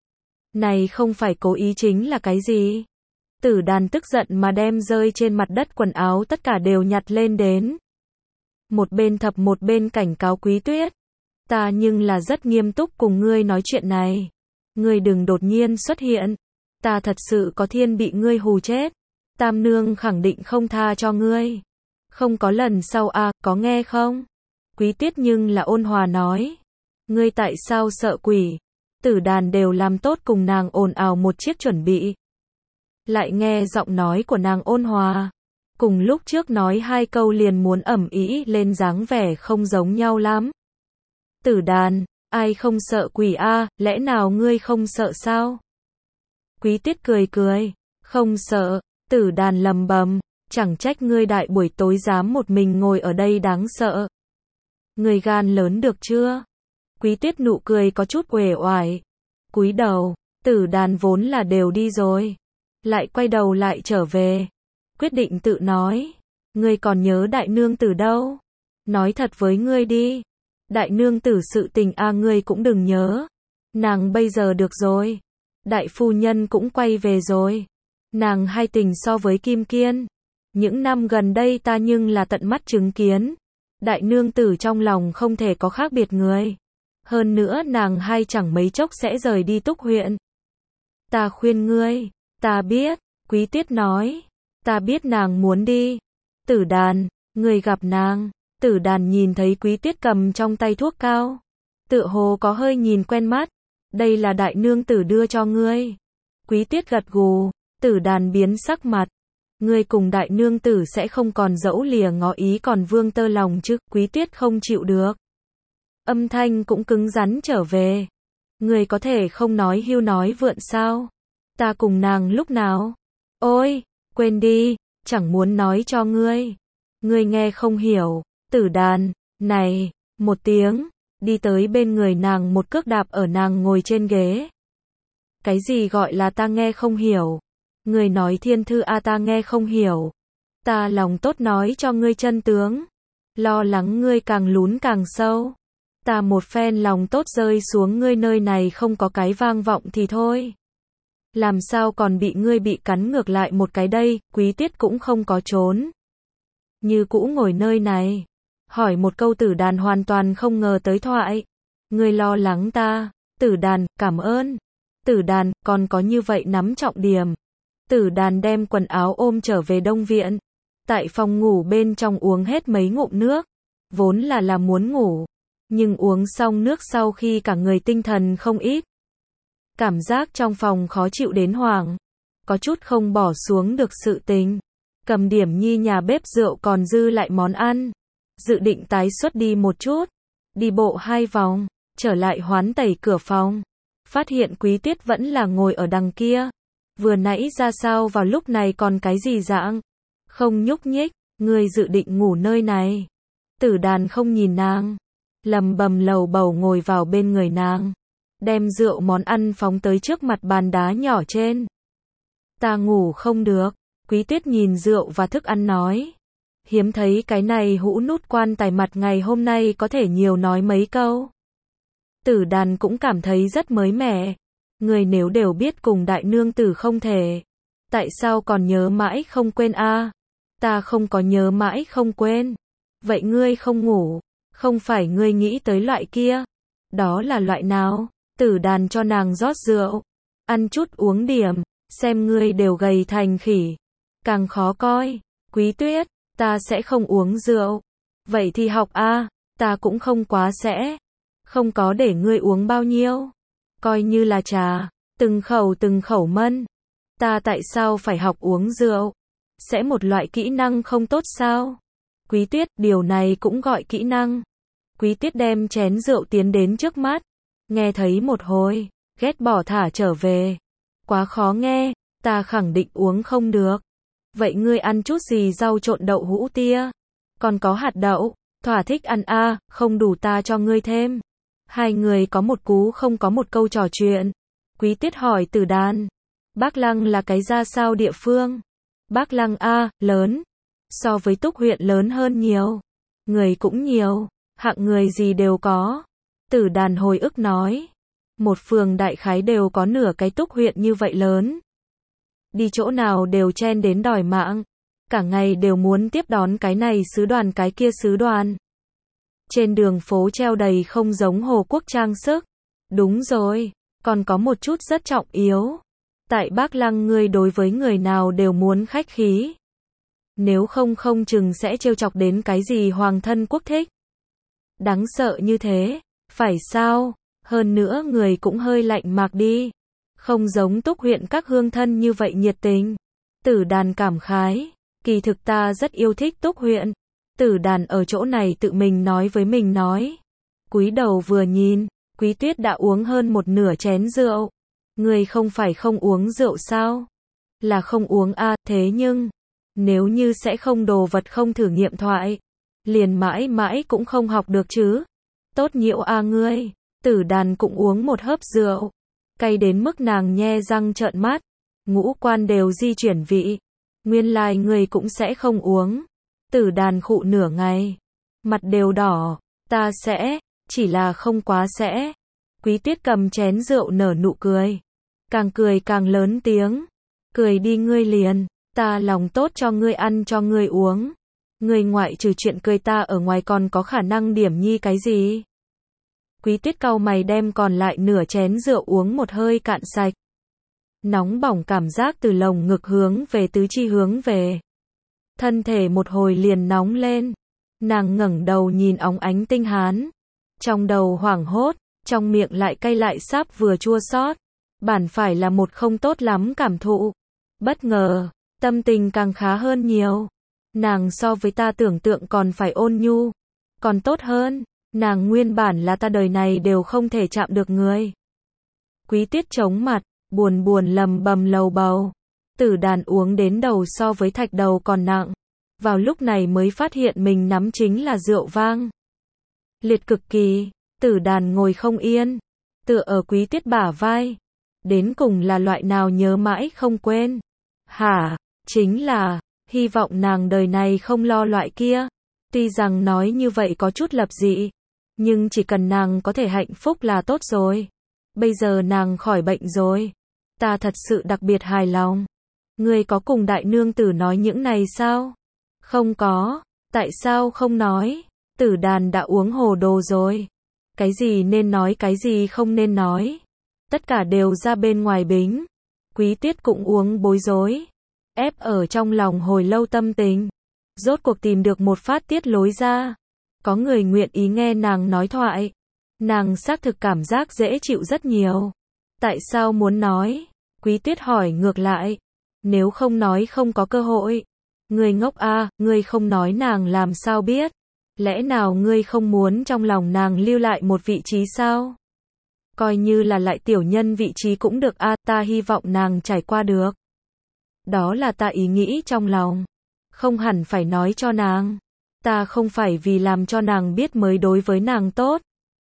Này không phải cố ý chính là cái gì? Tử Đàn tức giận mà đem rơi trên mặt đất quần áo tất cả đều nhặt lên đến. Một bên thập một bên cảnh cáo Quý Tuyết. Ta nhưng là rất nghiêm túc cùng ngươi nói chuyện này. Ngươi đừng đột nhiên xuất hiện. Ta thật sự có thiên bị ngươi hù chết. Tam nương khẳng định không tha cho ngươi. Không có lần sau à, có nghe không? Quý Tiết nhưng là ôn hòa nói. Ngươi tại sao sợ quỷ? Tử Đàn đều làm tốt cùng nàng ồn ào một chiếc chuẩn bị. Lại nghe giọng nói của nàng ôn hòa. Cùng lúc trước nói hai câu liền muốn ầm ĩ lên dáng vẻ không giống nhau lắm. Tử Đàn, ai không sợ quỷ a, lẽ nào ngươi không sợ sao? Quý Tiết cười cười, không sợ. Tử Đàn lầm bầm, chẳng trách ngươi đại buổi tối dám một mình ngồi ở đây đáng sợ. Ngươi gan lớn được chưa? Quý Tiết nụ cười có chút uể oải. Cúi đầu, Tử Đàn vốn là đều đi rồi. Lại quay đầu lại trở về. Quyết định tự nói. Ngươi còn nhớ đại nương tử đâu? Nói thật với ngươi đi. Đại nương tử sự tình a ngươi cũng đừng nhớ. Nàng bây giờ được rồi. Đại phu nhân cũng quay về rồi. Nàng hay tình so với Kim Kiên. Những năm gần đây ta nhưng là tận mắt chứng kiến. Đại nương tử trong lòng không thể có khác biệt người. Hơn nữa nàng hay chẳng mấy chốc sẽ rời đi Túc huyện. Ta khuyên ngươi. Ta biết. Quý Tiết nói. Ta biết nàng muốn đi. Tử Đàn, ngươi gặp nàng. Tử Đàn nhìn thấy Quý Tiết cầm trong tay thuốc cao. Tựa hồ có hơi nhìn quen mắt. Đây là đại nương tử đưa cho ngươi. Quý Tiết gật gù. Tử Đàn biến sắc mặt. Ngươi cùng đại nương tử sẽ không còn dẫu lìa ngó ý còn vương tơ lòng chứ? Quý Tiết không chịu được. Âm thanh cũng cứng rắn trở về. Ngươi có thể không nói hưu nói vượn sao? Ta cùng nàng lúc nào? Ôi, quên đi, chẳng muốn nói cho ngươi. Ngươi nghe không hiểu. Tử Đàn, này, một tiếng, đi tới bên người nàng một cước đạp ở nàng ngồi trên ghế. Cái gì gọi là ta nghe không hiểu? Ngươi nói thiên thư a ta nghe không hiểu. Ta lòng tốt nói cho ngươi chân tướng. Lo lắng ngươi càng lún càng sâu. Ta một phen lòng tốt rơi xuống ngươi nơi này không có cái vang vọng thì thôi. Làm sao còn bị ngươi bị cắn ngược lại một cái đây? Quý Tiết cũng không có trốn. Như cũ ngồi nơi này. Hỏi một câu. Tử Đàn hoàn toàn không ngờ tới thoại. Ngươi lo lắng ta. Tử Đàn, cảm ơn. Tử Đàn, còn có như vậy nắm trọng điểm. Tử Đàn đem quần áo ôm trở về Đông Viện. Tại phòng ngủ bên trong uống hết mấy ngụm nước. Vốn là muốn ngủ. Nhưng uống xong nước sau khi cả người tinh thần không ít. Cảm giác trong phòng khó chịu đến hoảng. Có chút không bỏ xuống được sự tình. Cầm điểm nhi nhà bếp rượu còn dư lại món ăn. Dự định tái xuất đi một chút. Đi bộ 2 vòng. Trở lại hoán tẩy cửa phòng. Phát hiện Quý Tiết vẫn là ngồi ở đằng kia. Vừa nãy ra sao vào lúc này còn cái gì dạng? Không nhúc nhích. Ngươi dự định ngủ nơi này. Tử Đàn không nhìn nàng. Lầm bầm lầu bầu ngồi vào bên người nàng. Đem rượu món ăn phóng tới trước mặt bàn đá nhỏ trên. Ta ngủ không được. Quý Tiết nhìn rượu và thức ăn nói. Hiếm thấy cái này hũ nút quan tài mặt ngày hôm nay có thể nhiều nói mấy câu. Tử Đàn cũng cảm thấy rất mới mẻ. Người nếu đều biết cùng đại nương tử không thể. Tại sao còn nhớ mãi không quên a? Ta không có nhớ mãi không quên. Vậy ngươi không ngủ, Không phải ngươi nghĩ tới loại kia. Đó là loại nào? Tử Đàn cho nàng rót rượu. Ăn chút uống điểm, xem ngươi đều gầy thành khỉ. Càng khó coi. Quý Tuyết, ta sẽ không uống rượu. Vậy thì học a, ta cũng không quá sẽ. Không có để ngươi uống bao nhiêu. Coi như là trà, từng khẩu mân. Ta tại sao phải học uống rượu? Sẽ một loại kỹ năng không tốt sao? Quý Tuyết, điều này cũng gọi kỹ năng. Quý Tuyết đem chén rượu tiến đến trước mắt. Nghe thấy một hồi, ghét bỏ thả trở về. Quá khó nghe, ta khẳng định uống không được. Vậy ngươi ăn chút gì rau trộn đậu hũ tia? Còn có hạt đậu, thỏa thích ăn a, không đủ ta cho ngươi thêm. Hai người có một cú không có một câu trò chuyện. Quý Tuyết hỏi Tử Đàn. Bác Lăng là cái ra sao địa phương? Bác Lăng a, lớn. So với Túc huyện lớn hơn nhiều. Người cũng nhiều, hạng người gì đều có. Tử Đàn hồi ức nói. Một phường đại khái đều có nửa cái Túc huyện như vậy lớn. Đi chỗ nào đều chen đến đòi mạng. Cả ngày đều muốn tiếp đón cái này sứ đoàn cái kia sứ đoàn. Trên đường phố treo đầy không giống Hồ Quốc trang sức. Đúng rồi, còn có một chút rất trọng yếu. Tại Bác Lăng ngươi đối với người nào đều muốn khách khí. Nếu không không chừng sẽ trêu chọc đến cái gì hoàng thân quốc thích. Đáng sợ như thế, phải sao? Hơn nữa người cũng hơi lạnh mạc đi. Không giống Túc huyện các hương thân như vậy nhiệt tình. Tử Đàn cảm khái. Kỳ thực ta rất yêu thích Túc huyện. Tử Đàn ở chỗ này tự mình nói với mình nói. Cúi đầu vừa nhìn, Quý Tuyết đã uống hơn một nửa chén rượu. Người không phải không uống rượu sao? Là không uống a, thế nhưng, nếu như sẽ không đồ vật không thử nghiệm thoại, liền mãi mãi cũng không học được chứ. Tốt nhiễu a ngươi. Tử Đàn cũng uống một hớp rượu. Cay đến mức nàng nhe răng trợn mắt. Ngũ quan đều di chuyển vị. Nguyên lai người cũng sẽ không uống. Tử Đàn khụ nửa ngày. Mặt đều đỏ. Ta sẽ, chỉ là không quá sẽ. Quý Tuyết cầm chén rượu nở nụ cười. Càng cười càng lớn tiếng. Cười đi ngươi liền. Ta lòng tốt cho ngươi ăn cho ngươi uống. Ngươi ngoại trừ chuyện cười ta ở ngoài còn có khả năng điểm nhi cái gì? Quý Tuyết cau mày đem còn lại nửa chén rượu uống một hơi cạn sạch. Nóng bỏng cảm giác từ lồng ngực hướng về tứ chi hướng về. Thân thể một hồi liền nóng lên. Nàng ngẩng đầu nhìn óng ánh tinh hán. Trong đầu hoảng hốt, trong miệng lại cay lại sáp vừa chua xót. Bản phải là một không tốt lắm cảm thụ. Bất ngờ, tâm tình càng khá hơn nhiều. Nàng so với ta tưởng tượng còn phải ôn nhu. Còn tốt hơn, nàng nguyên bản là ta đời này đều không thể chạm được người. Quý Tuyết chống mặt, buồn buồn lầm bầm lầu bầu. Tử Đàn uống đến đầu so với thạch đầu còn nặng. Vào lúc này mới phát hiện mình nắm chính là rượu vang. Liệt cực kỳ, Tử Đàn ngồi không yên. Tựa ở Quý Tuyết bả vai. Đến cùng là loại nào nhớ mãi không quên. Hả, chính là, hy vọng nàng đời này không lo loại kia. Tuy rằng nói như vậy có chút lập dị. Nhưng chỉ cần nàng có thể hạnh phúc là tốt rồi. Bây giờ nàng khỏi bệnh rồi. Ta thật sự đặc biệt hài lòng. Ngươi có cùng đại nương tử nói những này sao? Không có. Tại sao không nói? Tử Đàn đã uống hồ đồ rồi. Cái gì nên nói cái gì không nên nói. Tất cả đều ra bên ngoài bính. Quý Tuyết cũng uống bối rối. Ép ở trong lòng hồi lâu tâm tình. Rốt cuộc tìm được một phát tiết lối ra. Có người nguyện ý nghe nàng nói thoại. Nàng xác thực cảm giác dễ chịu rất nhiều. Tại sao muốn nói? Quý Tuyết hỏi ngược lại. Nếu không nói không có cơ hội. Ngươi ngốc a, ngươi không nói nàng làm sao biết? Lẽ nào ngươi không muốn trong lòng nàng lưu lại một vị trí sao? Coi như là lại tiểu nhân vị trí cũng được a, ta hy vọng nàng trải qua được. Đó là ta ý nghĩ trong lòng. Không hẳn phải nói cho nàng. Ta không phải vì làm cho nàng biết mới đối với nàng tốt.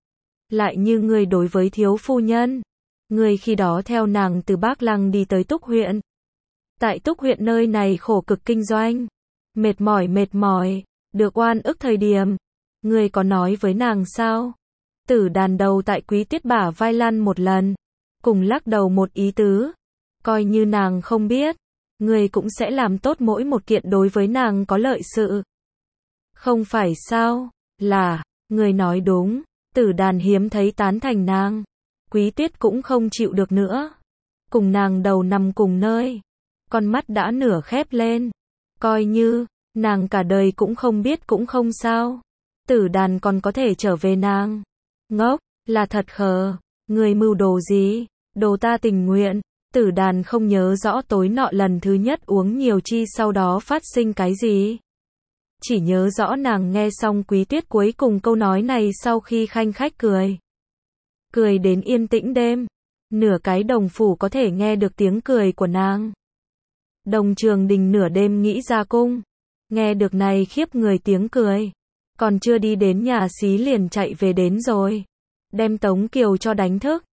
Lại như ngươi đối với thiếu phu nhân. Ngươi khi đó theo nàng từ Bác Lăng đi tới Túc huyện. Tại Túc huyện nơi này khổ cực kinh doanh. Mệt mỏi, được oan ức thời điểm. Ngươi có nói với nàng sao? Tử Đàn đầu tại Quý Tuyết bả vai lăn một lần. Cùng lắc đầu một ý tứ. Coi như nàng không biết. Ngươi cũng sẽ làm tốt mỗi một kiện đối với nàng có lợi sự. Không phải sao? Là, Người nói đúng, Tử Đàn hiếm thấy tán thành nàng. Quý Tuyết cũng không chịu được nữa. Cùng nàng đầu nằm cùng nơi. Con mắt đã nửa khép lên. Coi như, nàng cả đời cũng không biết cũng không sao. Tử Đàn còn có thể trở về nàng. Ngốc, là thật khờ. Người mưu đồ gì? Đồ ta tình nguyện. Tử Đàn không nhớ rõ tối nọ lần thứ nhất uống nhiều chi sau đó phát sinh cái gì. Chỉ nhớ rõ nàng nghe xong Quý Tuyết cuối cùng câu nói này sau khi khanh khách cười. Cười đến yên tĩnh đêm. Nửa cái đồng phủ có thể nghe được tiếng cười của nàng. Đồng Trường Đình nửa đêm nghĩ ra cung. Nghe được này khiếp người tiếng cười. Còn chưa đi đến nhà xí liền chạy về đến rồi. Đem Tống Kiều cho đánh thức.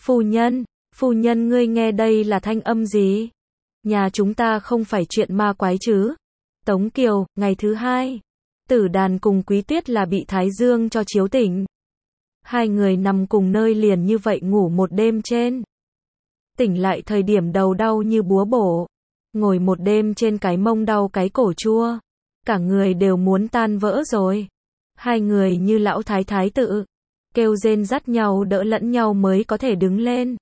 Phu nhân ngươi nghe đây là thanh âm gì? Nhà chúng ta không phải chuyện ma quái chứ? Tống Kiều, ngày thứ hai. Tử Đàn cùng Quý Tuyết là bị Thái Dương cho chiếu tỉnh. Hai người nằm cùng nơi liền như vậy ngủ một đêm trên. Tỉnh lại thời điểm đầu đau như búa bổ. Ngồi một đêm trên cái mông đau cái cổ chua. Cả người đều muốn tan vỡ rồi. Hai người như lão thái thái tự. Kêu rên dắt nhau đỡ lẫn nhau mới có thể đứng lên.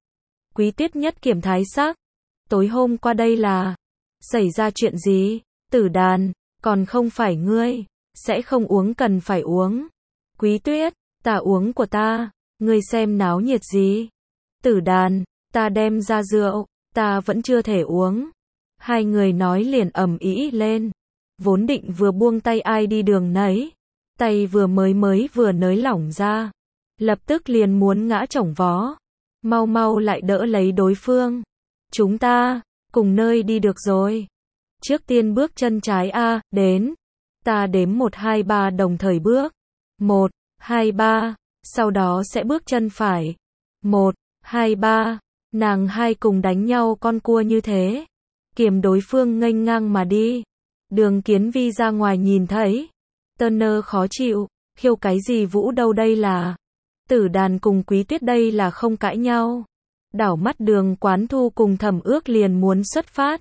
Quý Tuyết nhất kiểm thái sắc. Tối hôm qua đây là. Xảy ra chuyện gì? Tử Đàn, còn không phải ngươi. Sẽ không uống cần phải uống. Quý Tuyết, ta uống của ta. Ngươi xem náo nhiệt gì? Tử Đàn, ta đem ra rượu. Ta vẫn chưa thể uống. Hai người nói liền ầm ĩ lên. Vốn định vừa buông tay ai đi đường nấy. Tay vừa mới vừa nới lỏng ra. Lập tức liền muốn ngã chổng vó. Mau lại đỡ lấy đối phương. Chúng ta, cùng nơi đi được rồi. Trước tiên bước chân trái đến. Ta đếm 1, 2, 3 đồng thời bước. 1, 2, 3. Sau đó sẽ bước chân phải. 1, 2, 3. Nàng hai cùng đánh nhau con cua như thế. Kiềm đối phương nghênh ngang mà đi. Đường Kiến Vi ra ngoài nhìn thấy. Turner khó chịu. Khiêu cái gì vũ đâu đây là. Tử Đàn cùng Quý Tuyết đây là không cãi nhau. Đảo mắt Đường Quán Thu cùng Thẩm Ước liền muốn xuất phát.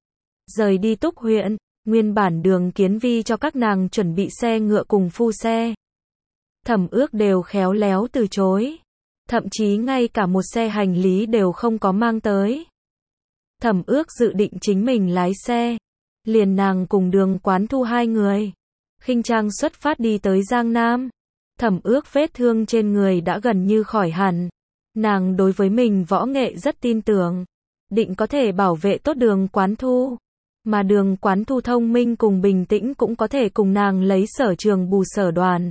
Rời đi Túc huyện. Nguyên bản Đường Kiến Vi cho các nàng chuẩn bị xe ngựa cùng phu xe. Thẩm Ước đều khéo léo từ chối. Thậm chí ngay cả một xe hành lý đều không có mang tới. Thẩm Ước dự định chính mình lái xe. Liền nàng cùng Đường Quán Thu hai người. Khinh trang xuất phát đi tới Giang Nam. Thẩm Ước vết thương trên người đã gần như khỏi hẳn. Nàng đối với mình võ nghệ rất tin tưởng. Định có thể bảo vệ tốt Đường Quán Thu. Mà Đường Quán Thu thông minh cùng bình tĩnh cũng có thể cùng nàng lấy sở trường bù sở đoàn.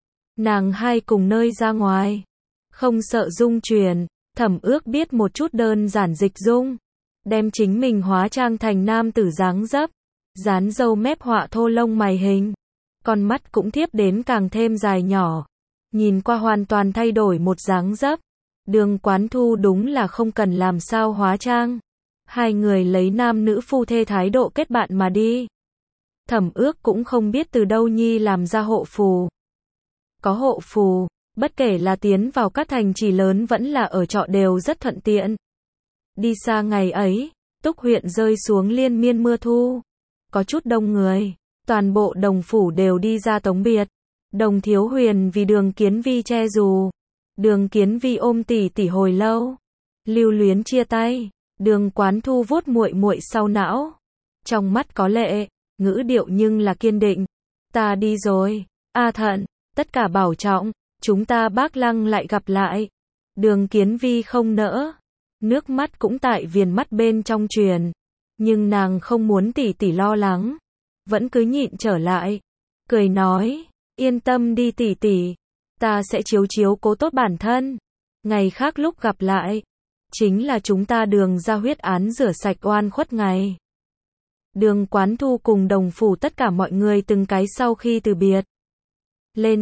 Nàng hai cùng nơi ra ngoài. Không sợ dung truyền. Thẩm Ước biết một chút đơn giản dịch dung. Đem chính mình hóa trang thành nam tử dáng dấp. Dán râu mép họa thô lông mày hình. Con mắt cũng thiếp đến càng thêm dài nhỏ. Nhìn qua hoàn toàn thay đổi một dáng dấp. Đường Quán Thu đúng là không cần làm sao hóa trang. Hai người lấy nam nữ phu thê thái độ kết bạn mà đi. Thẩm Ước cũng không biết từ đâu nhi làm ra hộ phù. Có hộ phù, bất kể là tiến vào các thành trì lớn vẫn là ở trọ đều rất thuận tiện. Đi xa ngày ấy, Túc huyện rơi xuống liên miên mưa thu. Có chút đông người. Toàn bộ đồng phủ đều đi ra tống biệt. Đồng Thiếu Huyền vì Đường Kiến Vi che dù. Đường Kiến Vi ôm tỷ tỷ hồi lâu. Lưu luyến chia tay. Đường Quán Thu vuốt muội muội sau não. Trong mắt có lệ, ngữ điệu nhưng là kiên định. Ta đi rồi. Thận, tất cả bảo trọng. Chúng ta Bác Lăng lại gặp lại. Đường Kiến Vi không nỡ. Nước mắt cũng tại viền mắt bên trong truyền. Nhưng nàng không muốn tỷ tỷ lo lắng. Vẫn cứ nhịn trở lại. Cười nói, yên tâm đi tỷ tỷ. Ta sẽ chiếu cố tốt bản thân. Ngày khác lúc gặp lại. Chính là chúng ta Đường ra huyết án rửa sạch oan khuất ngày. Đường Quán Thu cùng đồng phủ tất cả mọi người từng cái sau khi từ biệt. Lên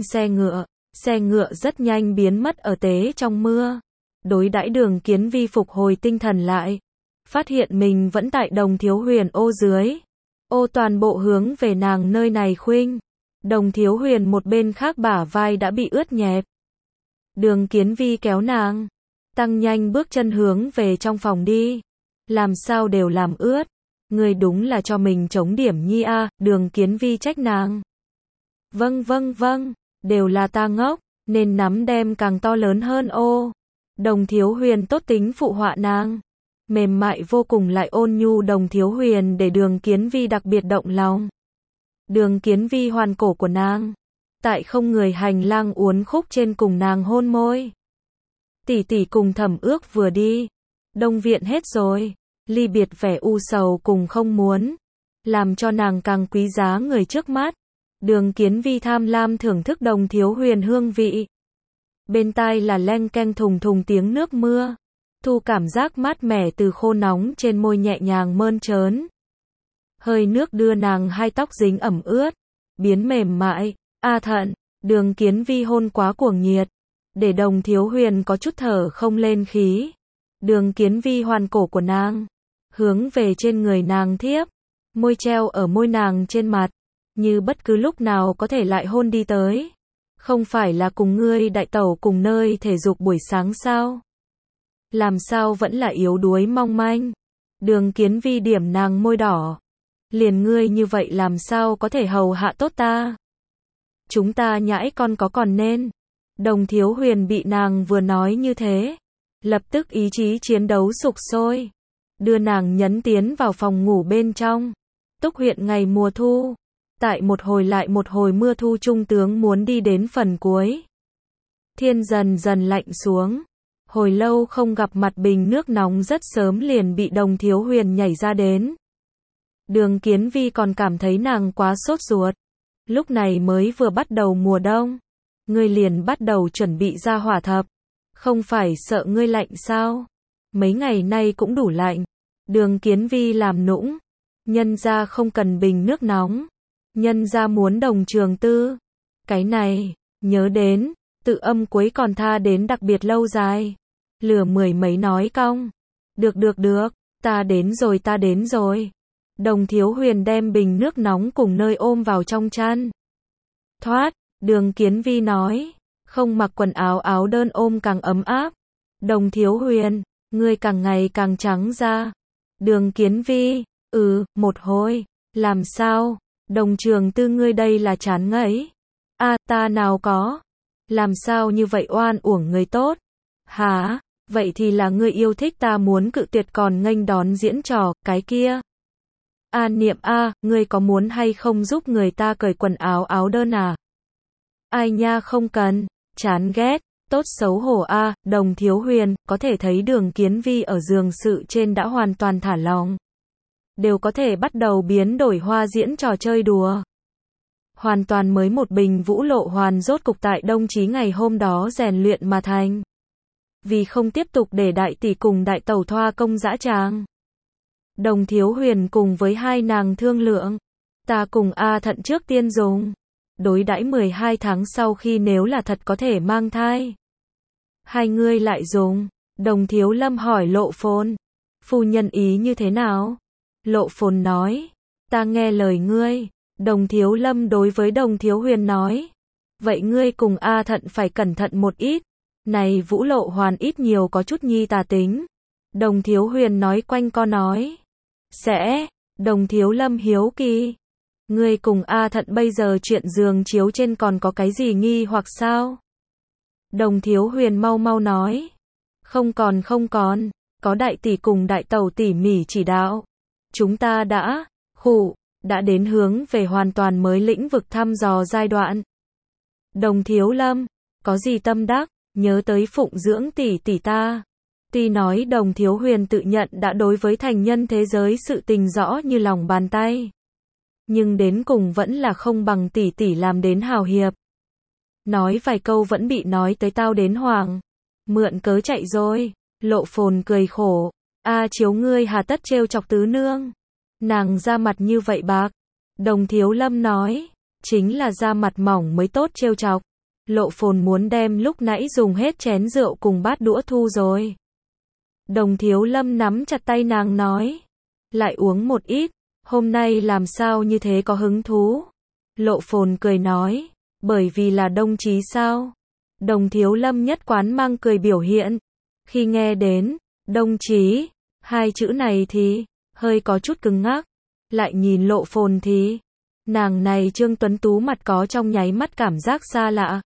xe ngựa rất nhanh biến mất ở tế trong mưa. Đối đãi Đường Kiến Vi phục hồi tinh thần lại. Phát hiện mình vẫn tại Đồng Thiếu Huyền ô dưới. Ô toàn bộ hướng về nàng nơi này khuynh. Đồng Thiếu Huyền một bên khác bả vai đã bị ướt nhẹp. Đường Kiến Vi kéo nàng. Tăng nhanh bước chân hướng về trong phòng đi. Làm sao đều làm ướt. Người đúng là cho mình chống điểm nhi Đường Kiến Vi trách nàng. Vâng. đều là ta ngốc, nên nắm đem càng to lớn hơn ô. Đồng Thiếu Huyền tốt tính phụ họa nàng. Mềm mại vô cùng lại ôn nhu Đồng Thiếu Huyền để Đường Kiến Vi đặc biệt động lòng. Đường Kiến Vi hoàn cổ của nàng. Tại không người hành lang uốn khúc trên cùng nàng hôn môi. Tỷ tỷ cùng Thẩm Ước vừa đi. Đông viện hết rồi. Ly biệt vẻ u sầu cùng không muốn. Làm cho nàng càng quý giá người trước mắt. Đường Kiến Vi tham lam thưởng thức Đồng Thiếu Huyền hương vị. Bên tai là leng keng thùng thùng tiếng nước mưa. Thu cảm giác mát mẻ từ khô nóng trên môi nhẹ nhàng mơn trớn. Hơi nước đưa nàng hai tóc dính ẩm ướt. Biến mềm mại. A thận. Đường Kiến Vi hôn quá cuồng nhiệt. Để Đồng Thiếu Huyền có chút thở không lên khí. Đường Kiến Vi hoàn cổ của nàng. Hướng về trên người nàng thiếp. Môi treo ở môi nàng trên mặt. Như bất cứ lúc nào có thể lại hôn đi tới. Không phải là cùng ngươi đại tẩu cùng nơi thể dục buổi sáng sao? Làm sao vẫn là yếu đuối mong manh? Đường Kiến Vi điểm nàng môi đỏ. Liền ngươi như vậy làm sao có thể hầu hạ tốt ta? Chúng ta nhãi con có còn nên. Đồng Thiếu Huyền bị nàng vừa nói như thế. Lập tức ý chí chiến đấu sục sôi. Đưa nàng nhấn tiến vào phòng ngủ bên trong. Túc huyện ngày mùa thu. Tại một hồi lại một hồi mưa thu trung tướng muốn đi đến phần cuối. Thiên dần dần lạnh xuống. Hồi lâu không gặp mặt bình nước nóng rất sớm liền bị Đồng Thiếu Huyền nhảy ra đến. Đường Kiến Vi còn cảm thấy nàng quá sốt ruột. Lúc này mới vừa bắt đầu mùa đông. Ngươi liền bắt đầu chuẩn bị ra hỏa thập. Không phải sợ ngươi lạnh sao? Mấy ngày nay cũng đủ lạnh. Đường Kiến Vi làm nũng. Nhân ra không cần bình nước nóng. Nhân ra muốn đồng trường tư. Cái này, nhớ đến, tự âm cuối còn tha đến đặc biệt lâu dài. Lừa mười mấy nói cong. Được, ta đến rồi. Đồng Thiếu Huyền đem bình nước nóng cùng nơi ôm vào trong chăn. Thoát, Đường Kiến Vi nói. Không mặc quần áo áo đơn ôm càng ấm áp. Đồng Thiếu Huyền, ngươi càng ngày càng trắng ra. Đường Kiến Vi, một hồi, làm sao? Đồng trường tư ngươi đây là chán ngấy. Ta nào có. Làm sao như vậy oan uổng người tốt. Hả? Vậy thì là ngươi yêu thích ta muốn cự tuyệt còn nghênh đón diễn trò, cái kia. Niệm ngươi có muốn hay không giúp người ta cởi quần áo áo đơn à? Ai nha không cần, chán ghét, tốt xấu hổ Đồng Thiếu Huyền, có thể thấy Đường Kiến Vi ở giường sự trên đã hoàn toàn thả lòng. Đều có thể bắt đầu biến đổi hoa diễn trò chơi đùa. Hoàn toàn mới một bình Vũ Lộ Hoàn rốt cục tại Đông Chí ngày hôm đó rèn luyện mà thành. Vì không tiếp tục để đại tỷ cùng đại tẩu thoa công dã tràng. Đồng Thiếu Huyền cùng với hai nàng thương lượng. Ta cùng thận trước tiên dùng. Đối đãi 12 tháng sau khi nếu là thật có thể mang thai. Hai ngươi lại dùng. Đồng Thiếu Lâm hỏi Lộ Phồn. Phu nhân ý như thế nào? Lộ Phồn nói. Ta nghe lời ngươi. Đồng Thiếu Lâm đối với Đồng Thiếu Huyền nói. Vậy ngươi cùng thận phải cẩn thận một ít. Này Vũ Lộ Hoàn ít nhiều có chút nhi tà tính. Đồng Thiếu Huyền nói quanh co nói. Sẽ. Đồng Thiếu Lâm hiếu kỳ. Ngươi cùng thận bây giờ chuyện giường chiếu trên còn có cái gì nghi hoặc sao? Đồng Thiếu Huyền mau mau nói. Không còn. Có đại tỷ cùng đại tẩu tỉ mỉ chỉ đạo. Chúng ta đã đến hướng về hoàn toàn mới lĩnh vực thăm dò giai đoạn. Đồng Thiếu Lâm, có gì tâm đắc, nhớ tới phụng dưỡng tỷ tỷ ta. Tuy nói Đồng Thiếu Huyền tự nhận đã đối với thành nhân thế giới sự tình rõ như lòng bàn tay. Nhưng đến cùng vẫn là không bằng tỷ tỷ làm đến hào hiệp. Nói vài câu vẫn bị nói tới tao đến hoảng. Mượn cớ chạy rồi. Lộ Phồn cười khổ. Chiếu ngươi hà tất trêu chọc tứ nương. Nàng da mặt như vậy bạc. Đồng Thiếu Lâm nói. Chính là da mặt mỏng mới tốt trêu chọc. Lộ Phồn muốn đem lúc nãy dùng hết chén rượu cùng bát đũa thu rồi. Đồng Thiếu Lâm nắm chặt tay nàng nói. Lại uống một ít. Hôm nay làm sao như thế có hứng thú? Lộ Phồn cười nói. Bởi vì là Đông Chí sao? Đồng Thiếu Lâm nhất quán mang cười biểu hiện. Khi nghe đến Đông Chí, hai chữ này thì hơi có chút cứng ngắc. Lại nhìn Lộ Phồn thì Nàng này Trương Tuấn Tú mặt có trong nháy mắt cảm giác xa lạ.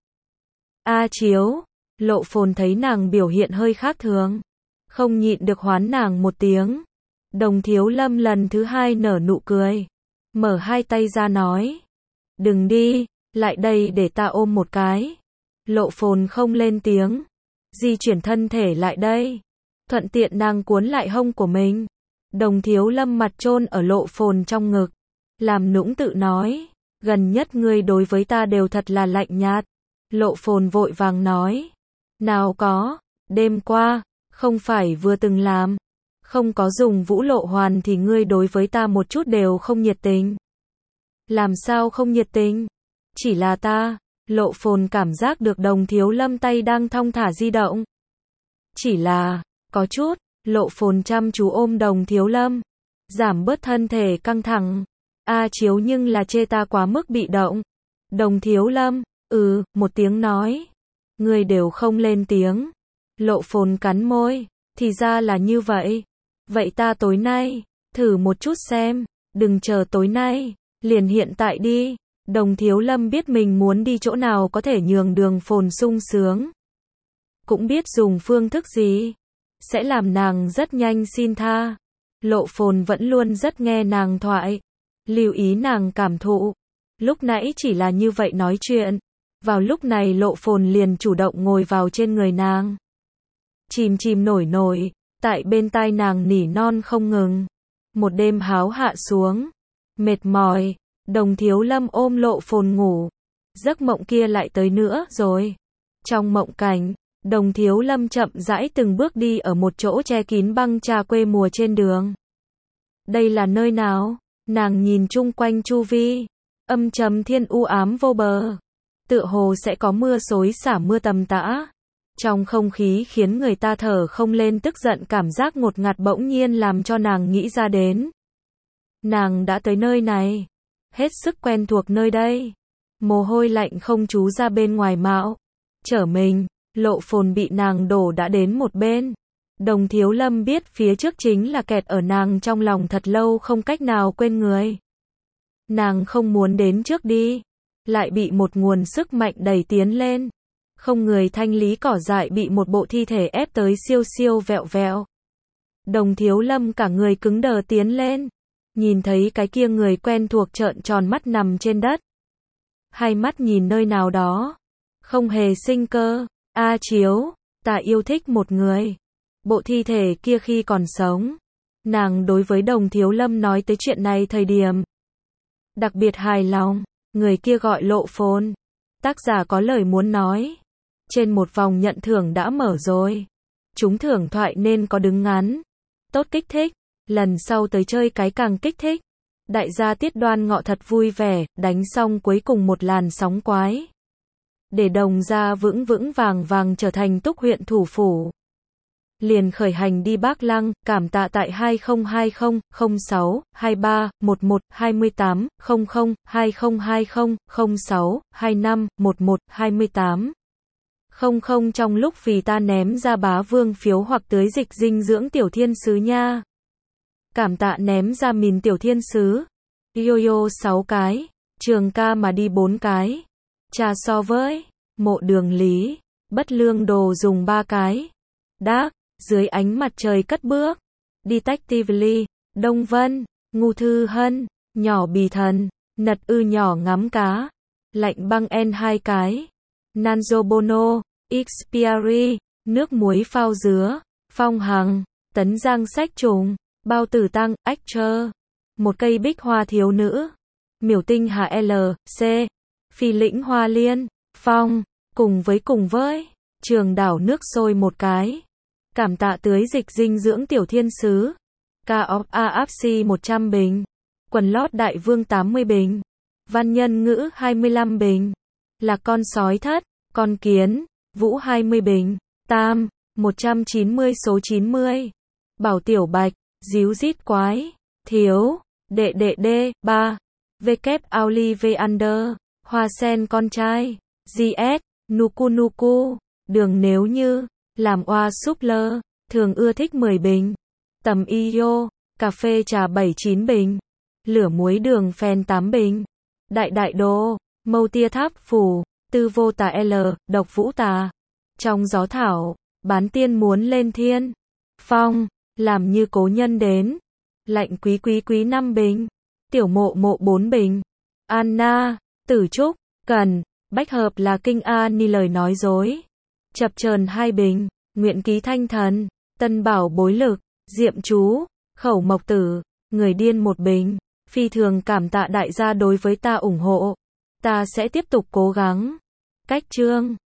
A Chiếu, Lộ Phồn thấy nàng biểu hiện hơi khác thường, không nhịn được hoán nàng một tiếng. Đồng Thiếu Lâm lần thứ hai nở nụ cười, mở hai tay ra nói, đừng đi, lại đây để ta ôm một cái. Lộ Phồn không lên tiếng, di chuyển thân thể lại đây, thuận tiện nàng cuốn lại hông của mình. Đồng Thiếu Lâm mặt chôn ở Lộ Phồn trong ngực, làm nũng tự nói, gần nhất ngươi đối với ta đều thật là lạnh nhạt. Lộ Phồn vội vàng nói, nào có, đêm qua, không phải vừa từng làm, không có dùng Vũ Lộ Hoàn thì ngươi đối với ta một chút đều không nhiệt tình. Làm sao không nhiệt tình? Chỉ là ta. Lộ Phồn cảm giác được Đồng Thiếu Lâm tay đang thong thả di động. Chỉ là, có chút. Lộ Phồn chăm chú ôm Đồng Thiếu Lâm, giảm bớt thân thể căng thẳng. A Chiếu nhưng là chê ta quá mức bị động. Đồng Thiếu Lâm, một tiếng nói. Người đều không lên tiếng. Lộ Phồn cắn môi, thì ra là như vậy. Vậy ta tối nay, thử một chút xem, đừng chờ tối nay, liền hiện tại đi. Đồng Thiếu Lâm biết mình muốn đi chỗ nào có thể nhường Đường Phồn sung sướng. Cũng biết dùng phương thức gì sẽ làm nàng rất nhanh xin tha. Lộ Phồn vẫn luôn rất nghe nàng thoại, lưu ý nàng cảm thụ. Lúc nãy chỉ là như vậy nói chuyện. Vào lúc này Lộ Phồn liền chủ động ngồi vào trên người nàng. Chìm chìm nổi nổi, tại bên tai nàng nỉ non không ngừng. Một đêm háo hạ xuống, mệt mỏi, Đồng Thiếu Lâm ôm Lộ Phồn ngủ. Giấc mộng kia lại tới nữa rồi. Trong mộng cảnh, Đồng Thiếu Lâm chậm rãi từng bước đi ở một chỗ che kín băng trà quê mùa trên đường. Đây là nơi nào? Nàng nhìn chung quanh chu vi, âm trầm thiên u ám vô bờ. Tựa hồ sẽ có mưa xối xả mưa tầm tã. Trong không khí khiến người ta thở không lên, tức giận cảm giác ngột ngạt bỗng nhiên làm cho nàng nghĩ ra đến. Nàng đã tới nơi này, hết sức quen thuộc nơi đây. Mồ hôi lạnh không trú ra bên ngoài mạo. Trở mình, Lộ Phồn bị nàng đổ đã đến một bên. Đồng Thiếu Lâm biết phía trước chính là kẹt ở nàng trong lòng thật lâu không cách nào quên người. Nàng không muốn đến trước đi, lại bị một nguồn sức mạnh đẩy tiến lên. Không người thanh lý cỏ dại bị một bộ thi thể ép tới siêu siêu vẹo vẹo. Đồng Thiếu Lâm cả người cứng đờ tiến lên, nhìn thấy cái kia người quen thuộc trợn tròn mắt nằm trên đất. Hai mắt nhìn nơi nào đó, không hề sinh cơ. A Chiếu, ta yêu thích một người. Bộ thi thể kia khi còn sống, nàng đối với Đồng Thiếu Lâm nói tới chuyện này thời điểm đặc biệt hài lòng. Người kia gọi Lộ Phồn. Tác giả có lời muốn nói. Trên một vòng nhận thưởng đã mở rồi. Trúng thưởng thoại nên có đứng ngắn. Tốt kích thích. Lần sau tới chơi cái càng kích thích. Đại gia Tiết Đoan Ngọ thật vui vẻ, đánh xong cuối cùng một làn sóng quái. Để Đồng gia vững vững vàng vàng trở thành Túc huyện thủ phủ. Liền khởi hành đi Bác Lăng, cảm tạ tại 2020 06 23 11 28 00 2020 06 25 11 28 00 trong lúc vì ta ném ra bá vương phiếu hoặc tưới dịch dinh dưỡng tiểu thiên sứ nha. Cảm tạ ném ra mìn tiểu thiên sứ. Yo-yo 6 cái, Trường Ca mà đi 4 cái. Trà so với Mộ Đường Lý, Bất Lương Đồ dùng 3 cái. Đác, dưới ánh mặt trời cất bước. Detectively, Đông Vân, Ngu Thư Hân, Nhỏ Bì Thần, Nật Ư nhỏ ngắm cá. Lạnh băng N 2 cái. Nanzo Bono, Xpiari, nước muối phao dứa, Phong Hằng, Tấn Giang sách trùng, Bao Tử Tăng, Actor. Một cây bích hoa thiếu nữ. Miểu Tinh Hà L, C. Phi Lĩnh Hoa Liên, Phong, cùng với Trường Đảo nước sôi 1 cái. Cảm tạ tưới dịch dinh dưỡng tiểu thiên sứ. Ca-op AFC 100 bình. Quần lót Đại Vương 80 bình. Văn Nhân Ngữ 25 bình. Là con sói thất, con kiến, Vũ 20 bình. Tam, 190 số 90. Bảo Tiểu Bạch, díu dít quái. Thiếu, đệ đệ đê, 3. WK Ollivander, Hoa Sen con trai. GS, Nuku Nuku. Đường nếu như làm oa súp lơ, thường ưa thích 10 bình. Tầm Iyo, cà phê trà 79 bình. Lửa muối đường phèn 8 bình. Đại đại đô, mâu tia tháp phù, tư vô tà L, độc vũ tà. Trong gió thảo, bán tiên muốn lên thiên. Phong, làm như cố nhân đến. Lạnh quý quý quý 5 bình. Tiểu mộ mộ 4 bình. Anna, tử trúc, cần, bách hợp là kinh A ni lời nói dối. Chập chờn 2 bình. Nguyện ký thanh thần, tân bảo bối lực, diệm chú, khẩu mộc tử, người điên 1 bình. Phi thường cảm tạ đại gia đối với ta ủng hộ. Ta sẽ tiếp tục cố gắng. Cách chương